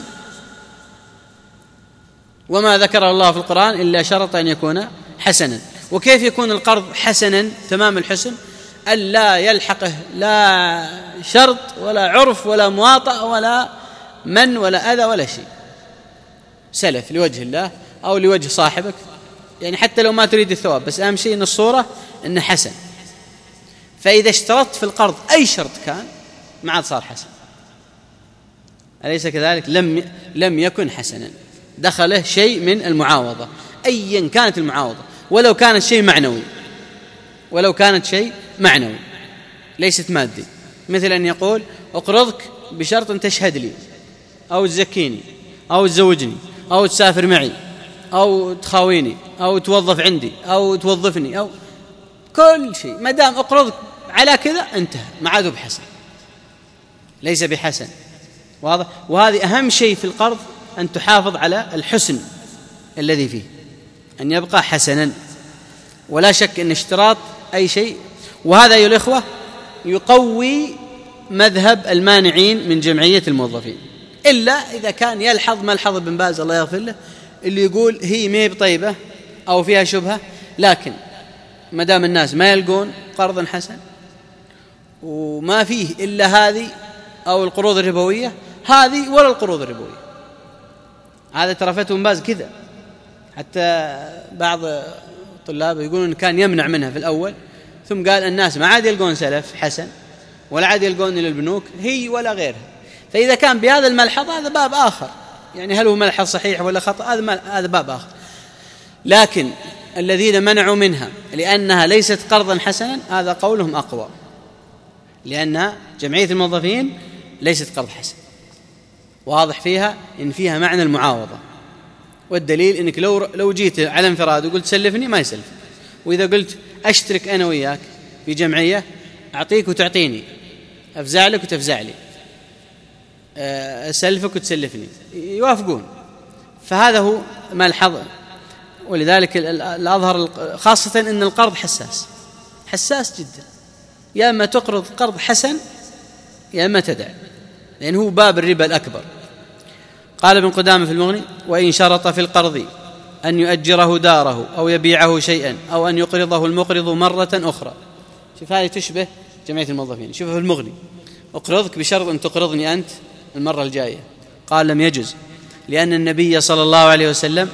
Speaker 1: وما ذكر الله في القرآن إلا شرط أن يكون حسنا. وكيف يكون القرض حسنا تمام الحسن؟ ألا يلحقه لا شرط ولا عرف ولا مواطأة ولا من ولا أذى ولا شيء، سلف لوجه الله أو لوجه صاحبك، يعني حتى لو ما تريد الثواب، بس أهم شيء أن الصورة أنه حسن. فإذا اشترطت في القرض أي شرط كان ما عاد صار حسن، أليس كذلك؟ لم لم يكن حسنا، دخله شيء من المعاوضة أيا كانت المعاوضة، ولو كانت شيء معنوي ولو كانت شيء معنوي ليست مادي. مثل أن يقول أقرضك بشرط أن تشهد لي أو تزكيني أو تزوجني أو تسافر معي أو تخاويني أو توظف عندي أو توظفني، أو كل شيء ما دام أقرضك على كذا انتهى، ما عاد بحسن، ليس بحسن. واضح؟ وهذه أهم شيء في القرض، أن تحافظ على الحسن الذي فيه، أن يبقى حسنا. ولا شك أن اشتراط أي شيء، وهذا أيها الإخوة يقوي مذهب المانعين من جمعية الموظفين، إلا إذا كان يلحظ ملحظ ابن باز الله يغفر له، اللي يقول هي ما هي بطيبة أو فيها شبهة، لكن ما دام الناس ما يلقون قرضا حسن وما فيه إلا هذه أو القروض الربوية، هذه ولا القروض الربوية. هذا ترى فتوى ابن باز كذا، حتى بعض الطلاب يقولون كان يمنع منها في الأول، ثم قال الناس ما عاد يلقون سلف حسن ولا عاد يلقون إلى البنوك هي ولا غيرها. فإذا كان بهذا الملحظ هذا باب آخر، يعني هل هو ملحظ صحيح ولا خطأ، هذا هذا باب آخر. لكن الذين منعوا منها لأنها ليست قرضا حسنا هذا قولهم أقوى، لأن جمعية الموظفين ليست قرض حسن، واضح فيها إن فيها معنى المعاوضة، والدليل إنك لو لو جيت على انفراد وقلت سلفني ما يسلف، وإذا قلت أشترك أنا وياك في جمعية أعطيك وتعطيني، أفزع لك وتفزع لي، أسلفك وتسلفني، يوافقون. فهذا هو ما الحظ. ولذلك الأظهر خاصة أن القرض حساس حساس جدا، يا أما تقرض قرض حسن يا أما تدع، لأنه هو باب الربا الأكبر. قال ابن قدامة في المغني: وإن شرط في القرض أن يؤجره داره أو يبيعه شيئا أو أن يقرضه المقرض مرة أخرى. شوف هذه تشبه جمعية الموظفين. شوف في المغني: أقرضك بشرط أن تقرضني أنت المرة الجاية. قال: لم يجز، لأن النبي صلى الله عليه وسلم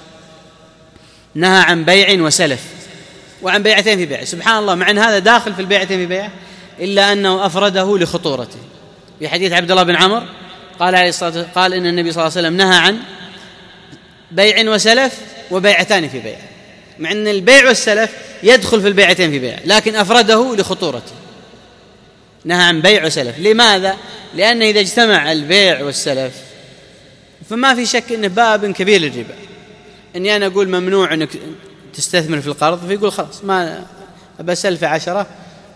Speaker 1: نهى عن بيع وسلف وعن بيعتين في بيع. سبحان الله، مع أن هذا داخل في البيعتين في بيع، إلا أنه أفرده لخطورته. في حديث عبد الله بن عمر قال عليه الصلاة والسلام قال إن النبي صلى الله عليه وسلم نهى عن بيع وسلف وبيعتان في بيع، مع أن البيع والسلف يدخل في البيعتين في بيع، لكن أفرده لخطورته. نهى عن بيع وسلف. لماذا؟ لأن إذا اجتمع البيع والسلف فما في شك أنه باب كبير للربا. أني أنا أقول ممنوع أنك تستثمر في القرض، فيقول خلاص ما بسلف عشرة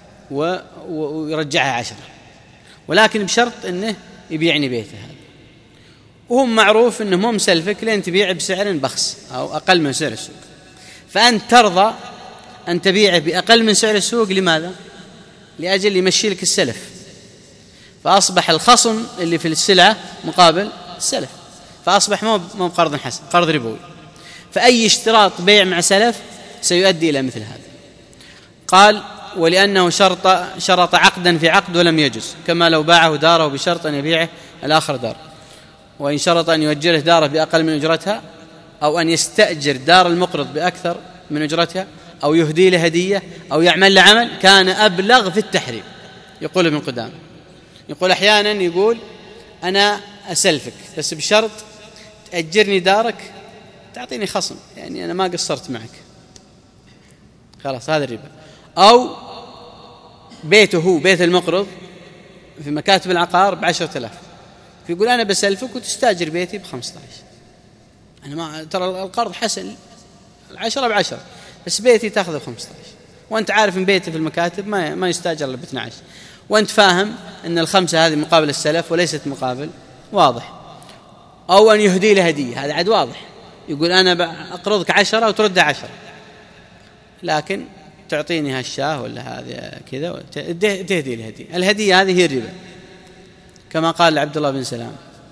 Speaker 1: ويرجعها عشرة، ولكن بشرط أنه يبيعني بيته هذا، وهم معروف أنه مو مسلفك لين تبيع بسعر بخس أو أقل من سعر السوق، فأنت ترضى أن تبيعه بأقل من سعر السوق. لماذا؟ لأجل يمشي لك السلف، فأصبح الخصم اللي في السلعة مقابل السلف، فأصبح مو مو قرض حسن، قرض ربوي. فأي اشتراط بيع مع سلف سيؤدي إلى مثل هذا. قال: ولأنه شرط شرط عقدا في عقد ولم يجز، كما لو باعه داره بشرط أن يبيعه الآخر دار. وإن شرط أن يؤجره داره بأقل من أجرتها، أو أن يستأجر دار المقرض بأكثر من أجرتها، أو يهدي له هدية، أو يعمل له عمل، كان أبلغ في التحريم. يقول ابن قدامة، يقول أحيانا يقول أنا أسلفك بس بشرط تأجرني دارك تعطيني خصم، يعني أنا ما قصرت معك، خلاص هذا الربا. أو بيته هو بيت المقرض في مكاتب العقار بعشرة آلاف، فيقول أنا بسلفك وتستأجر بيتي بخمسة عشر. أنا ما ترى القرض حسن، العشرة بعشرة، بس بيتي تأخذه بخمسة عشر، وأنت عارف إن بيتي في المكاتب ما ما يستأجر إلا باثنى عشر، وأنت فاهم أن الخمسة هذه مقابل السلف وليست مقابل واضح. أو أن يهدي له هدية، هذا عاد واضح، يقول أنا أقرضك عشرة وترد عشرة، لكن تعطيني هالشاه ولا هذا كذا تهدي الهدية. الهدية هذه هي الربا، كما قال عبد الله بن سلام،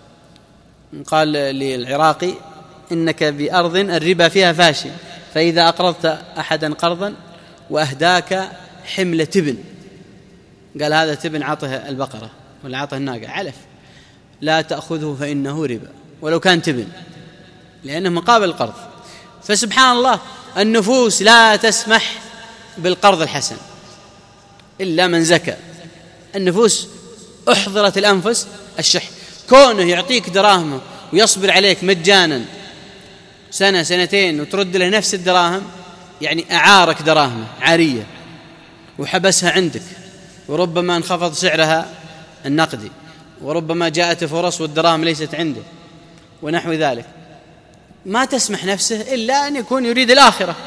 Speaker 1: قال للعراقي: إنك بأرض الربا فيها فاشي، فإذا أقرضت أحدا قرضا وأهداك حمل تبن، قال هذا تبن عطه البقرة ولا عطه الناقة علف، لا تأخذه فإنه ربا ولو كان تبن، لأنه مقابل القرض. فسبحان الله، النفوس لا تسمح بالقرض الحسن إلا من زكى. النفوس أحضرت الأنفس الشح، كونه يعطيك دراهمه ويصبر عليك مجانا سنة سنتين وترد له نفس الدراهم، يعني أعارك دراهمه عارية وحبسها عندك، وربما انخفض سعرها النقدي، وربما جاءت فرص والدراهم ليست عنده ونحو ذلك، ما تسمح نفسه إلا أن يكون يريد الآخرة.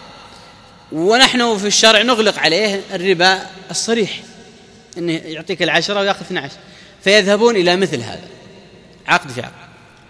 Speaker 1: ونحن في الشرع نغلق عليه الربا الصريح، أنه يعطيك العشرة ويأخذ اثنى عشر، فيذهبون إلى مثل هذا عقد في عقد.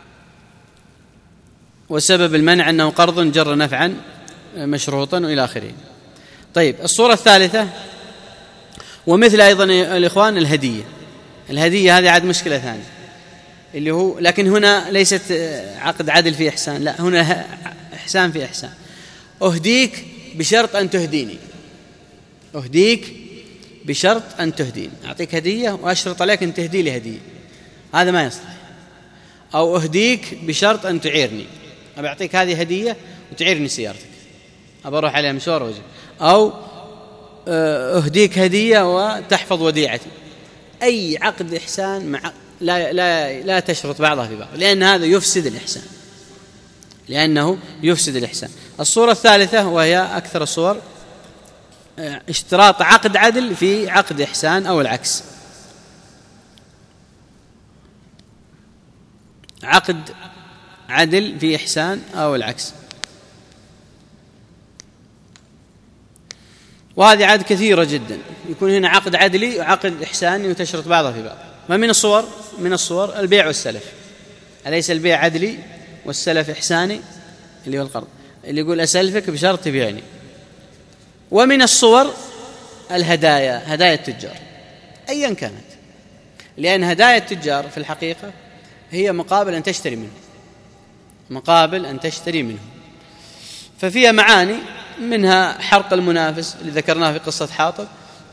Speaker 1: وسبب المنع أنه قرض جر نفعا مشروطا وإلى آخره. طيب، الصورة الثالثة، ومثل أيضا الإخوان الهدية. الهدية هذه عاد مشكلة ثانية، اللي هو لكن هنا ليست عقد عدل في إحسان، لا، هنا إحسان في إحسان. أهديك بشرط أن تهديني، أهديك بشرط أن تهديني، أعطيك هدية وأشرط عليك أن تهدي لي هدية، هذا ما يصلح. أو أهديك بشرط أن تعيرني، أبي أعطيك هذه هدية وتعيرني سيارتك، أبى أروح عليها مشوار وجه. أو أهديك هدية وتحفظ وديعتي. أي عقد إحسان مع لا لا لا تشرط بعضها في بعض، لأن هذا يفسد الإحسان، لأنه يفسد الإحسان. الصورة الثالثة وهي أكثر الصور، اشتراط عقد عدل في عقد إحسان أو العكس. عقد عدل في إحسان أو العكس. وهذه عاد كثيرة جدا، يكون هنا عقد عدلي وعقد إحساني وتشرط بعضها في بعض. ومن الصور من الصور البيع والسلف، أليس البيع عدلي والسلف إحساني اللي هو القرض، اللي يقول أسلفك بشرط تبيعني. ومن الصور الهدايا، هدايا التجار أيا كانت، لأن هدايا التجار في الحقيقة هي مقابل أن تشتري منه، مقابل أن تشتري منه، ففيها معاني، منها حرق المنافس اللي ذكرناه في قصة حاطب،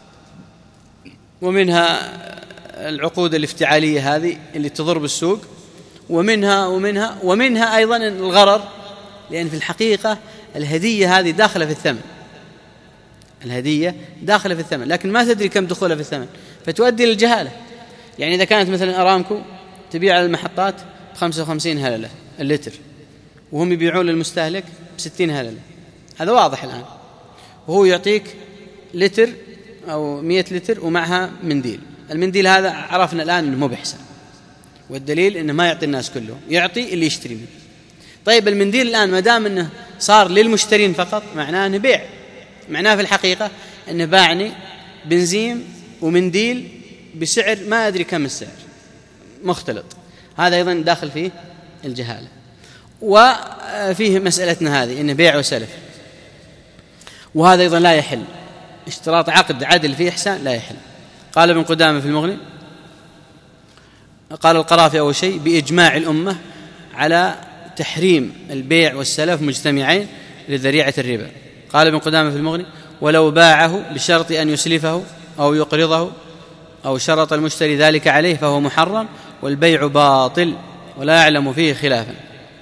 Speaker 1: ومنها العقود الافتعالية هذه اللي تضر بالسوق، ومنها ومنها ومنها أيضا الغرر، لأن في الحقيقة الهدية هذه داخلة في الثمن، الهدية داخلة في الثمن، لكن ما تدري كم دخولها في الثمن، فتؤدي للجهالة. يعني إذا كانت مثلا أرامكو تبيع على المحطات بخمسة وخمسين هللة اللتر، وهم يبيعون للمستهلك بستين هللة، هذا واضح الآن، وهو يعطيك لتر أو مئة لتر ومعها منديل، المنديل هذا عرفنا الآن أنه مو بحسن، والدليل أنه ما يعطي الناس كله، يعطي اللي يشتري منه. طيب المنديل الآن ما دام أنه صار للمشترين فقط، معناه أنه بيع، معناه في الحقيقة أنه باعني بنزين ومنديل بسعر ما أدري كم السعر، مختلط، هذا أيضا داخل فيه الجهالة. وفيه مسألتنا هذه إنه بيع وسلف، وهذا أيضا لا يحل، اشتراط عقد عدل في إحسان لا يحل. قال ابن قدامة في المغني، قال القرافي أول شيء بإجماع الأمة على تحريم البيع والسلف مجتمعين لذريعة الربا. قال ابن قدامة في المغني ولو باعه بشرط أن يسلفه أو يقرضه أو شرط المشتري ذلك عليه فهو محرم، والبيع باطل ولا يعلم فيه خلافا.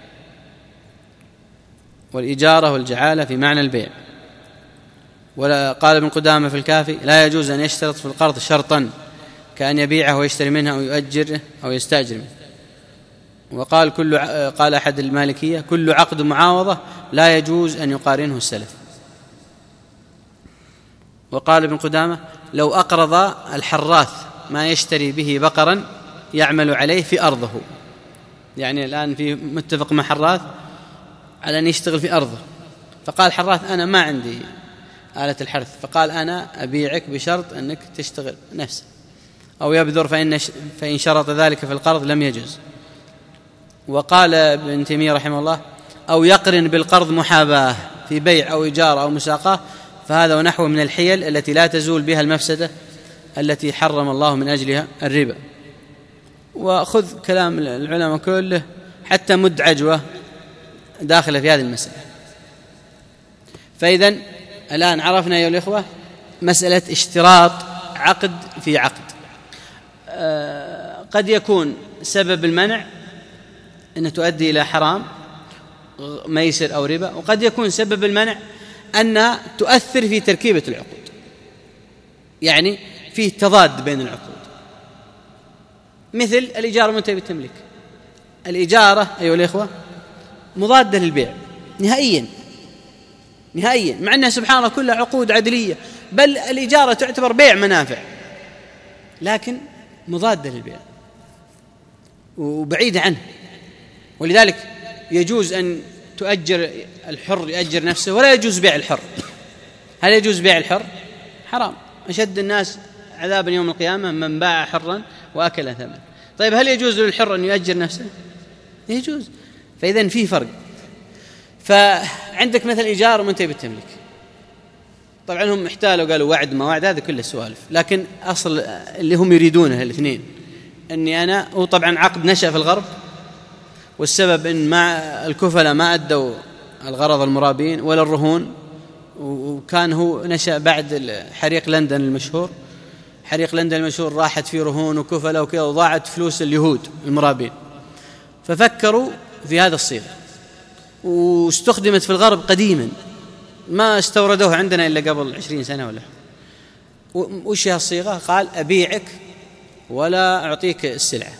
Speaker 1: والإجارة والجعالة في معنى البيع. ولا قال ابن قدامة في الكافي لا يجوز أن يشترط في القرض شرطا كأن يبيعه ويشتري منه أو يؤجره أو يستأجر منه. وقال كل قال أحد المالكية كل عقد معاوضة لا يجوز أن يقارنه السلف. وقال ابن قدامة لو أقرض الحراث ما يشتري به بقرا يعمل عليه في أرضه، يعني الآن في متفق مع حراث على أن يشتغل في أرضه، فقال حراث أنا ما عندي آلة الحرث، فقال أنا أبيعك بشرط أنك تشتغل نفسه، أو يبذر فإن, فإن شرط ذلك في القرض لم يجوز. وقال ابن تيمية رحمه الله أو يقرن بالقرض محاباة في بيع أو إجارة أو مساقاه، فهذا ونحوه من الحيل التي لا تزول بها المفسدة التي حرم الله من أجلها الربا. وخذ كلام العلماء كله حتى مد عجوة داخلة في هذه المسألة. فإذن الآن عرفنا أيها الإخوة مسألة اشتراط عقد في عقد. قد يكون سبب المنع أن تؤدي إلى حرام ميسر أو ربا، وقد يكون سبب المنع أن تؤثر في تركيبة العقود، يعني فيه تضاد بين العقود، مثل الإجارة منتهية بالتمليك. الإجارة أيها الإخوة مضادة للبيع نهائيا نهائيا، مع أنها سبحان الله كلها عقود عدلية، بل الإجارة تعتبر بيع منافع، لكن مضادة للبيع وبعيدة عنه. ولذلك يجوز أن تؤجر الحر يؤجر نفسه، ولا يجوز بيع الحر. هل يجوز بيع الحر؟ حرام، أشد الناس عذابا يوم القيامة من باع حرا وأكل ثمن. طيب هل يجوز للحر أن يؤجر نفسه؟ يجوز. فإذن فيه فرق. فعندك مثل إيجار منتهي بالتمليك، طبعا هم احتالوا قالوا وعد ما وعد، هذا كله سوالف، لكن أصل اللي هم يريدونه الاثنين أني أنا، وطبعا عقد نشأ في الغرب، والسبب أن مع الكفلة ما أدوا الغرض المرابين ولا الرهون، وكان هو نشأ بعد حريق لندن المشهور. حريق لندن المشهور راحت فيه رهون وكفلة وكذا، وضاعت فلوس اليهود المرابين، ففكروا في هذا الصيغة، واستخدمت في الغرب قديما، ما استوردوها عندنا إلا قبل عشرين سنة ولا. وش هي الصيغة؟ قال أبيعك ولا أعطيك السلعة،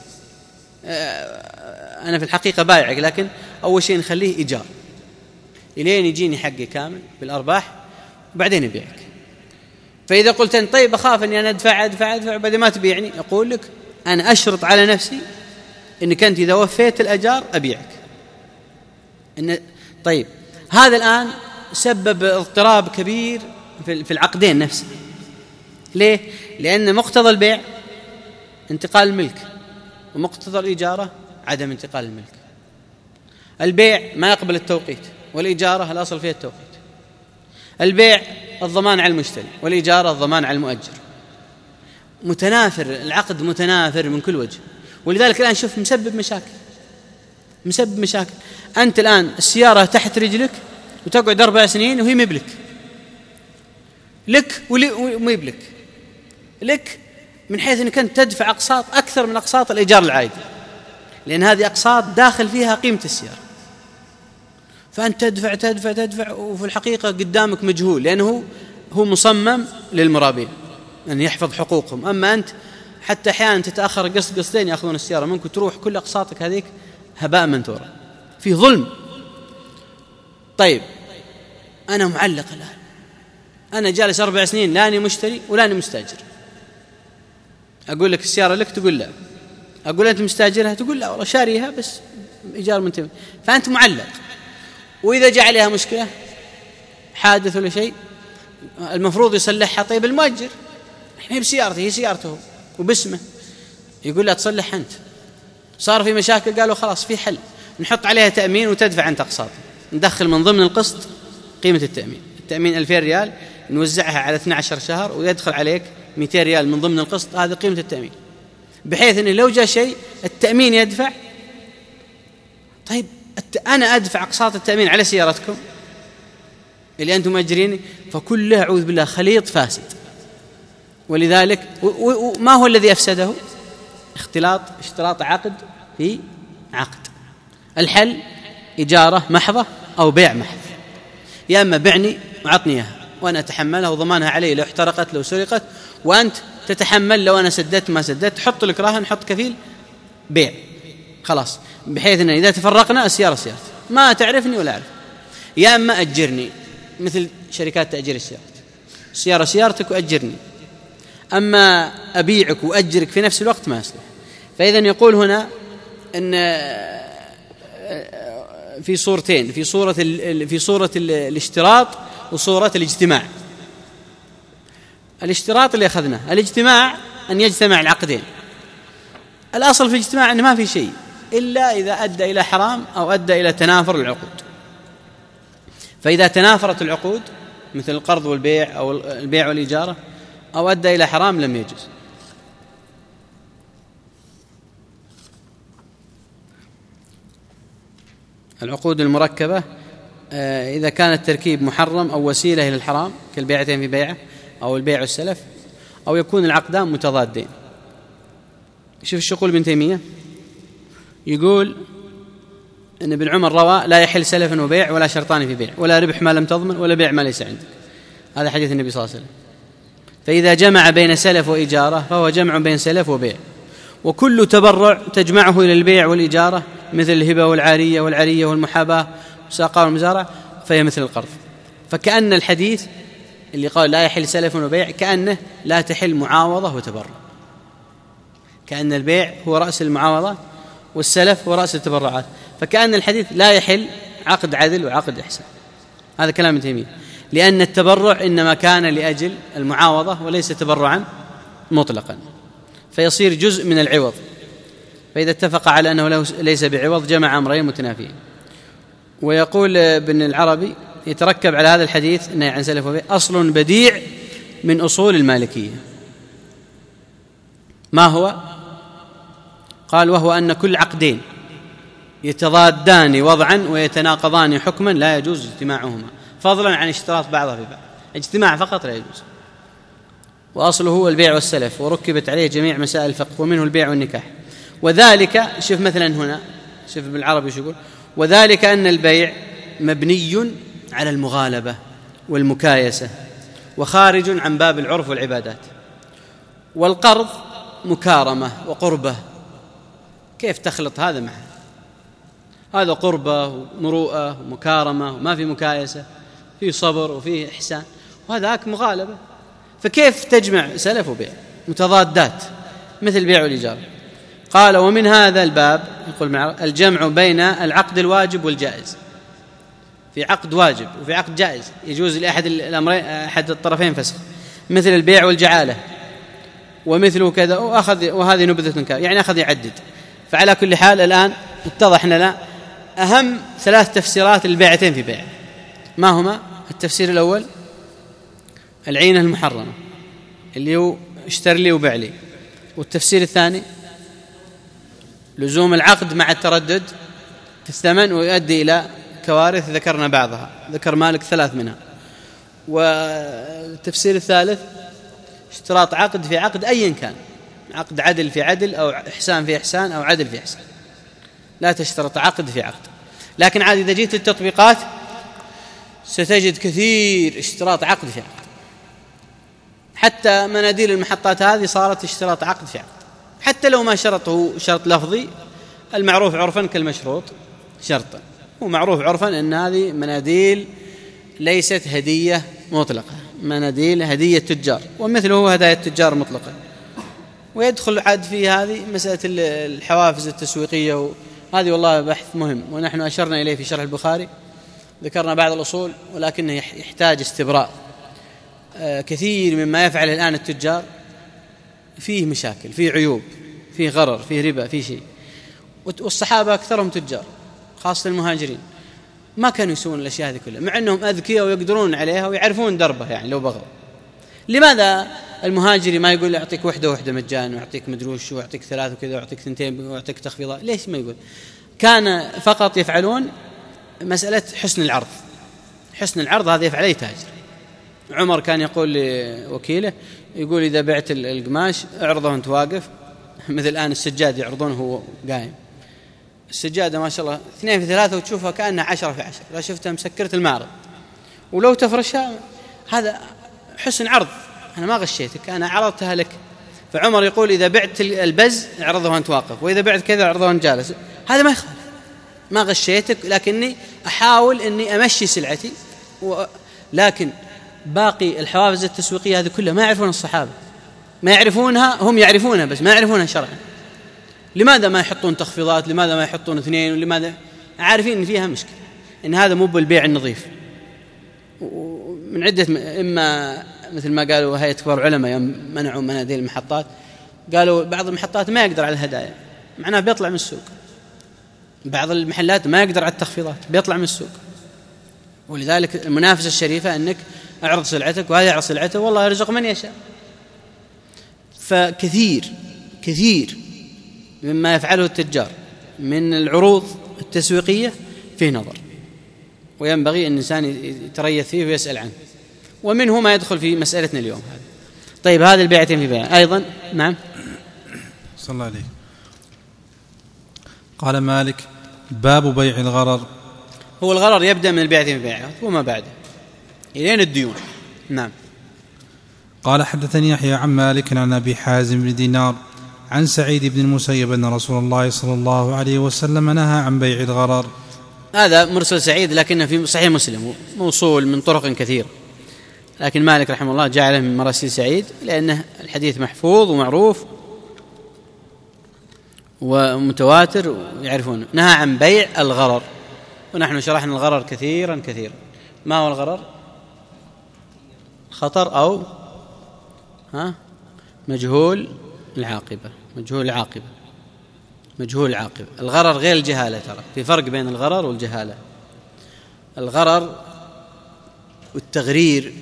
Speaker 1: أنا في الحقيقة بايعك، لكن أول شيء نخليه إيجار إلين يجيني حقي كامل بالأرباح، وبعدين أبيعك. فإذا قلت أن طيب أخاف أني أنا أدفع أدفع أدفع بعد ما تبيعني، أقول لك أنا أشرط على نفسي إنك أنت إذا وفيت الأجار أبيعك. إن طيب هذا الآن سبب اضطراب كبير في العقدين نفسه. ليه؟ لأن مقتضى البيع انتقال الملك، ومقتضى الإجارة عدم انتقال الملك. البيع ما يقبل التوقيت، والإجارة الأصل فيها التوقيت. البيع الضمان على المشتري، والإجارة الضمان على المؤجر. متنافر، العقد متنافر من كل وجه. ولذلك الآن شوف مسبب مشاكل مسبب مشاكل أنت الآن السيارة تحت رجلك وتقعد أربع سنين وهي مبلك لك ومبلك لك من حيث أنك أنت تدفع أقساط أكثر من أقساط الإيجار العادي، لأن هذه أقساط داخل فيها قيمة السيارة. فأنت تدفع تدفع تدفع وفي الحقيقة قدامك مجهول، لأنه هو مصمم للمرابين أن يحفظ حقوقهم. أما أنت حتى أحيانا تتأخر قسط قسطين يأخذون السيارة منك وتروح كل أقساطك هذيك هباء منثورا، في ظلم. طيب أنا معلق الآن، أنا جالس أربع سنين لا أنا مشتري ولا أنا مستأجر. أقول لك السيارة لك تقول لا، أقول أنت مستأجرها تقول لا والله شاريها بس إيجار منتهي. فأنت معلق. وإذا جاء عليها مشكلة حادث ولا شيء المفروض يصلحها. طيب المؤجر هي بسيارته هي سيارته وباسمه، يقول لا تصلح أنت. صار في مشاكل، قالوا خلاص في حل، نحط عليها تأمين وتدفع أنت أقساط، ندخل من ضمن القسط قيمة التأمين. التأمين ألفين ريال نوزعها على اثني عشر شهر ويدخل عليك مئتين ريال من ضمن القسط، هذه قيمة التأمين، بحيث أن لو جاء شيء التأمين يدفع. طيب أنا أدفع أقساط التأمين على سيارتكم اللي أنتم مأجرين، فكله أعوذ بالله خليط فاسد. ولذلك ما هو الذي أفسده؟ اختلاط اشتراط عقد في عقد. الحل إجارة محضة أو بيع محض. يا أما بعني وعطني إياها وأنا أتحملها وضمانها علي لو احترقت لو سرقت، وأنت تتحمل لو أنا سددت ما سددت، حط لك راهن حط كفيل بيع خلاص، بحيث أن إذا تفرقنا السيارة سيارتي ما تعرفني ولا أعرف. يا أما أجرني مثل شركات تأجير السيارات، السيارة سيارتك وأجرني. أما أبيعك وأجرك في نفس الوقت ما يصلح. فإذا يقول هنا أن في صورتين، في صورة في صورة الاشتراط وصورة الاجتماع. الاشتراط اللي أخذناه، الاجتماع أن يجتمع العقدين. الأصل في الاجتماع أن ما في شيء إلا إذا أدى إلى حرام أو أدى إلى تنافر العقود. فإذا تنافرت العقود مثل القرض والبيع أو البيع والإجارة أو أدى إلى حرام لم يجوز. العقود المركبة إذا كان التركيب محرم أو وسيلة إلى الحرام كالبيعتين في بيعة أو البيع والسلف، أو يكون العقدان متضادين. شوف الشيخ يقول ابن تيمية، يقول أن ابن عمر روى لا يحل سلف وبيع ولا شرطان في بيع ولا ربح ما لم تضمن ولا بيع ما ليس عندك. هذا حديث النبي صلى الله عليه وسلم. فإذا جمع بين سلف وإجارة فهو جمع بين سلف وبيع. وكل تبرع تجمعه إلى البيع والإجارة مثل الهبة والعارية والعرية والمحاباة والساقة والمزارع فهي مثل القرض. فكأن الحديث اللي قال لا يحل سلف وبيع كأنه لا تحل معاوضة وتبرع، كأن البيع هو رأس المعاوضة والسلف هو رأس التبرعات. فكأن الحديث لا يحل عقد عدل وعقد إحسان. هذا كلام ابن تيمية، لأن التبرع إنما كان لأجل المعاوضة وليس تبرعا مطلقا، فيصير جزء من العوض. فإذا اتفق على أنه ليس بعوض جمع أمرين متنافيين. ويقول ابن العربي يتركب على هذا الحديث النهي عن سلف وبيع أصل بديع من أصول المالكية. ما هو؟ قال وهو أن كل عقدين يتضادان وضعا ويتناقضان حكما لا يجوز اجتماعهما، فضلا عن اشتراط بعضها في بعض. اجتماع فقط لا يجوز. وأصله هو البيع والسلف، وركبت عليه جميع مسائل الفقه ومنه البيع والنكاح. وذلك شوف مثلا هنا، شوف بالعربي شو يقول، وذلك أن البيع مبني على المغالبة والمكايسة وخارج عن باب العرف والعبادات، والقرض مكارمة وقربة. كيف تخلط هذا معه؟ هذا قربة ومروءة ومكارمة وما في مكايسة، في صبر وفي إحسان، وهذاك مغالبة. فكيف تجمع سلف وبيع متضادات مثل البيع والإجارة؟ قال ومن هذا الباب يقول من الجمع بين العقد الواجب والجائز. في عقد واجب وفي عقد جائز يجوز لأحد الأمرين أحد الطرفين فسخ، مثل البيع والجعالة ومثله كذا، وأخذ وهذه نبذة كذا، يعني أخذ يعدد. فعلى كل حال الآن اتضح لنا أهم ثلاث تفسيرات للبيعتين في بيع. ما هما؟ التفسير الأول العينة المحرمة اللي هو اشتر لي وبيع لي، والتفسير الثاني لزوم العقد مع التردد في الثمن ويؤدي إلى كوارث ذكرنا بعضها، ذكر مالك ثلاث منها. والتفسير الثالث اشتراط عقد في عقد أيا كان، عقد عدل في عدل أو إحسان في إحسان أو عدل في إحسان، لا تشترط عقد في عقد. لكن عاد إذا جيت التطبيقات ستجد كثير اشتراط عقد في عقد، حتى مناديل المحطات هذه صارت اشتراط عقد في عقد، حتى لو ما شرطه شرط لفظي، المعروف عرفا كالمشروط شرطا، ومعروف عرفا أن هذه مناديل ليست هدية مطلقة، مناديل هدية تجار، ومثله هدايا التجار مطلقة. ويدخل عاد في هذه مسألة الحوافز التسويقية، وهذه والله بحث مهم، ونحن أشرنا إليه في شرح البخاري، ذكرنا بعض الأصول ولكنه يحتاج استبراء. كثير مما يفعله الآن التجار فيه مشاكل، فيه عيوب، فيه غرر، فيه ربا، فيه شيء. والصحابة أكثرهم تجار، خاصة المهاجرين، ما كانوا يسوون الأشياء هذه كلها، مع أنهم أذكياء ويقدرون عليها ويعرفون دربه يعني لو بغوا. لماذا المهاجري ما يقول أعطيك وحدة وحدة مجان، وأعطيك مدروش، وأعطيك ثلاث وكذا، وأعطيك ثنتين، وأعطيك تخفيضات؟ ليش ما يقول؟ كان فقط يفعلون مسألة حسن العرض. حسن العرض هذا يفعل أي تاجر. عمر كان يقول لوكيله، يقول إذا بعت القماش اعرضه وانت واقف، مثل الآن السجاد يعرضونه هو قائم. السجادة ما شاء الله اثنين في ثلاثة وتشوفها كأنها عشرة في عشرة، لا شفتها مسكرة المعرض، ولو تفرشها هذا حسن عرض، أنا ما غشيتك، أنا عرضتها لك. فعمر يقول إذا بعت البز اعرضه وانت واقف، وإذا بعت كذا اعرضه وانت جالس، هذا ما يخالف، ما غشيتك، لكني أحاول أني أمشي سلعتي. و... لكن باقي الحوافز التسويقية هذه كلها ما يعرفون الصحابة، ما يعرفونها، هم يعرفونها بس ما يعرفونها شرعا. لماذا ما يحطون تخفيضات؟ لماذا ما يحطون اثنين؟ ولماذا عارفين إن فيها مشكلة، إن هذا مو بالبيع النظيف. من عدة م... إما مثل ما قالوا هيئة كبار علماء يوم منعوا مناديل المحطات، قالوا بعض المحطات ما يقدر على الهدايا، معناه بيطلع من السوق. بعض المحلات ما يقدر على التخفيضات، بيطلع من السوق. ولذلك المنافسة الشريفة أنك أعرض سلعتك وهذا يعرض سلعته، والله يرزق من يشاء. فكثير كثير مما يفعله التجار من العروض التسويقية فيه نظر، وينبغي أن الإنسان يتريث فيه ويسأل عنه، ومنه ما يدخل في مسألتنا اليوم هذا. طيب هذه البيعتين في بيع أيضا. نعم.
Speaker 2: صلى الله عليه. قال مالك: باب بيع الغرر.
Speaker 1: هو الغرر يبدأ من البيعتين في بيع وما بعده إلين الديون. نعم.
Speaker 2: قال: حدثني يحيى عن مالك عن أبي حازم بن دينار عن سعيد بن المسيب أن رسول الله صلى الله عليه وسلم نهى عن بيع الغرر.
Speaker 1: هذا مرسل سعيد لكنه في صحيح مسلم موصول من طرق كثير، لكن مالك رحمه الله جعله من مراسيل سعيد لأنه الحديث محفوظ ومعروف ومتواتر ويعرفونه. نهى عن بيع الغرر، ونحن شرحنا الغرر كثيرا كثيرا. ما هو الغرر؟ خطر أو ها مجهول العاقبة. مجهول العاقبة مجهول العاقبة. الغرر غير الجهالة، ترى في فرق بين الغرر والجهالة. الغرر والتغرير،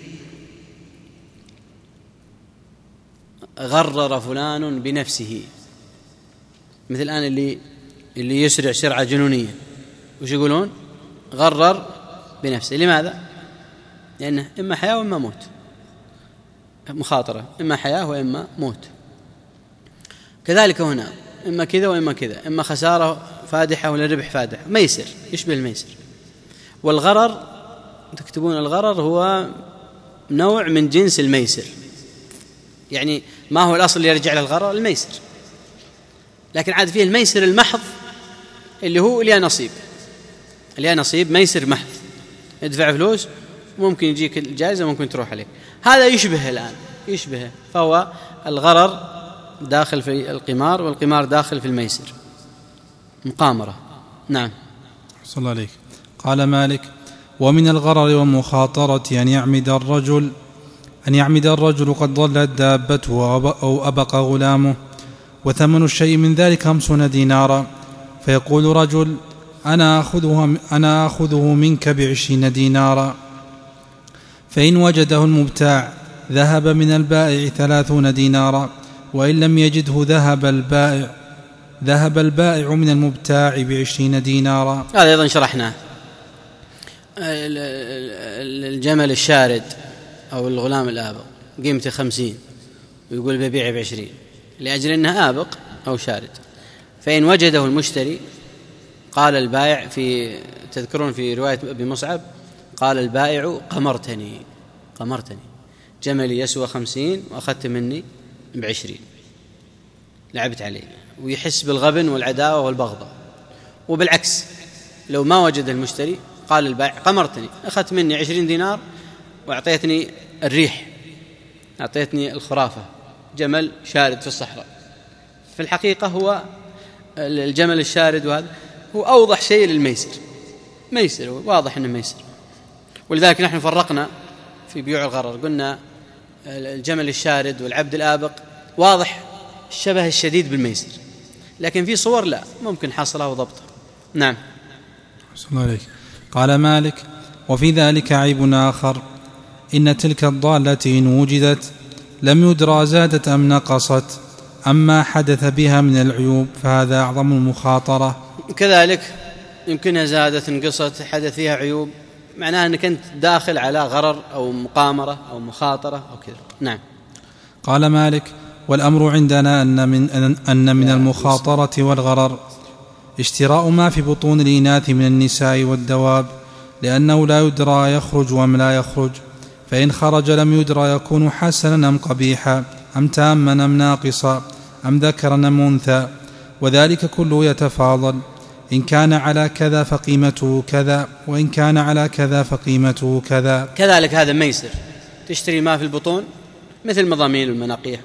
Speaker 1: غرر فلان بنفسه، مثل الآن اللي اللي يسرع سرعة جنونية، وش يقولون؟ غرر بنفسه. لماذا؟ لأنه إما حياة وإما موت، مخاطرة، إما حياة وإما موت. كذلك هنا، إما كذا وإما كذا، إما خسارة فادحة ولا ربح فادح، ميسر يشبه الميسر. والغرر تكتبون الغرر هو نوع من جنس الميسر، يعني ما هو الأصل اللي يرجع للغرر؟ الميسر، لكن عاد فيه الميسر المحض اللي هو اللي نصيب اللي نصيب ميسر محض، ادفع فلوس ممكن يجيك الجائزة ممكن تروح عليك. هذا يشبه الآن يشبه، فهو الغرر داخل في القمار والقمار داخل في الميسر. مقامرة. نعم.
Speaker 2: صلى الله عليك. قال مالك: ومن الغرر والمخاطرة أن يعمد الرجل أن يعمد الرجل قد ضلت دابته أو أبق غلامه، وثمن الشيء من ذلك خمسون دينارا، فيقول رجل: أنا أخذه, أنا أخذه منك بعشرين دينارا، فإن وجده المبتاع ذهب من البائع ثلاثون دينارا، وإن لم يجده ذهب البائع ذهب البائع من المبتاع بعشرين دينارا.
Speaker 1: هذا أيضا شرحناه. الجمل الشارد أو الغلام الآبق قيمته خمسين ويقول ببيعه بعشرين لأجل أنه آبق أو شارد، فإن وجده المشتري قال البائع، في تذكرون في رواية أبي مصعب قال البائع: قمرتني قمرتني جملي يسوى خمسين وأخذت مني بعشرين، لعبت عليه، ويحس بالغبن والعداوة والبغضة. وبالعكس لو ما وجد المشتري قال البائع: قمرتني، أخذت مني عشرين دينار وأعطيتني الريح، أعطيتني الخرافة، جمل شارد في الصحراء. في الحقيقة هو الجمل الشارد وهذا هو أوضح شيء للميسر، ميسر واضح أنه ميسر. ولذلك نحن فرقنا في بيوع الغرر، قلنا الجمل الشارد والعبد الآبق واضح الشبه الشديد بالميسر، لكن في صور لا ممكن حصلها وضبطها. نعم.
Speaker 2: صلى الله عليك. قال مالك: وفي ذلك عيب آخر، إن تلك الضالة إن وجدت لم يدرى زادت أم نقصت، أما حدث بها من العيوب فهذا أعظم المخاطرة.
Speaker 1: كذلك يمكنها زادت انقصت حدث فيها عيوب، معناها أنك أنت داخل على غرر أو مقامرة أو مخاطرة أو كذا. نعم.
Speaker 2: قال مالك: والأمر عندنا أن من, أن من المخاطرة والغرر اشتراء ما في بطون الإناث من النساء والدواب، لأنه لا يدرى يخرج أم لا يخرج، فإن خرج لم يدرى يكون حسنا أم قبيحا، أم تاما أم ناقصا، أم ذكرا أم أنثى، وذلك كله يتفاضل، إن كان على كذا فقيمته كذا، وإن كان على كذا فقيمته كذا.
Speaker 1: كذلك هذا ميسر، تشتري ما في البطون مثل مضامين والمناقيح،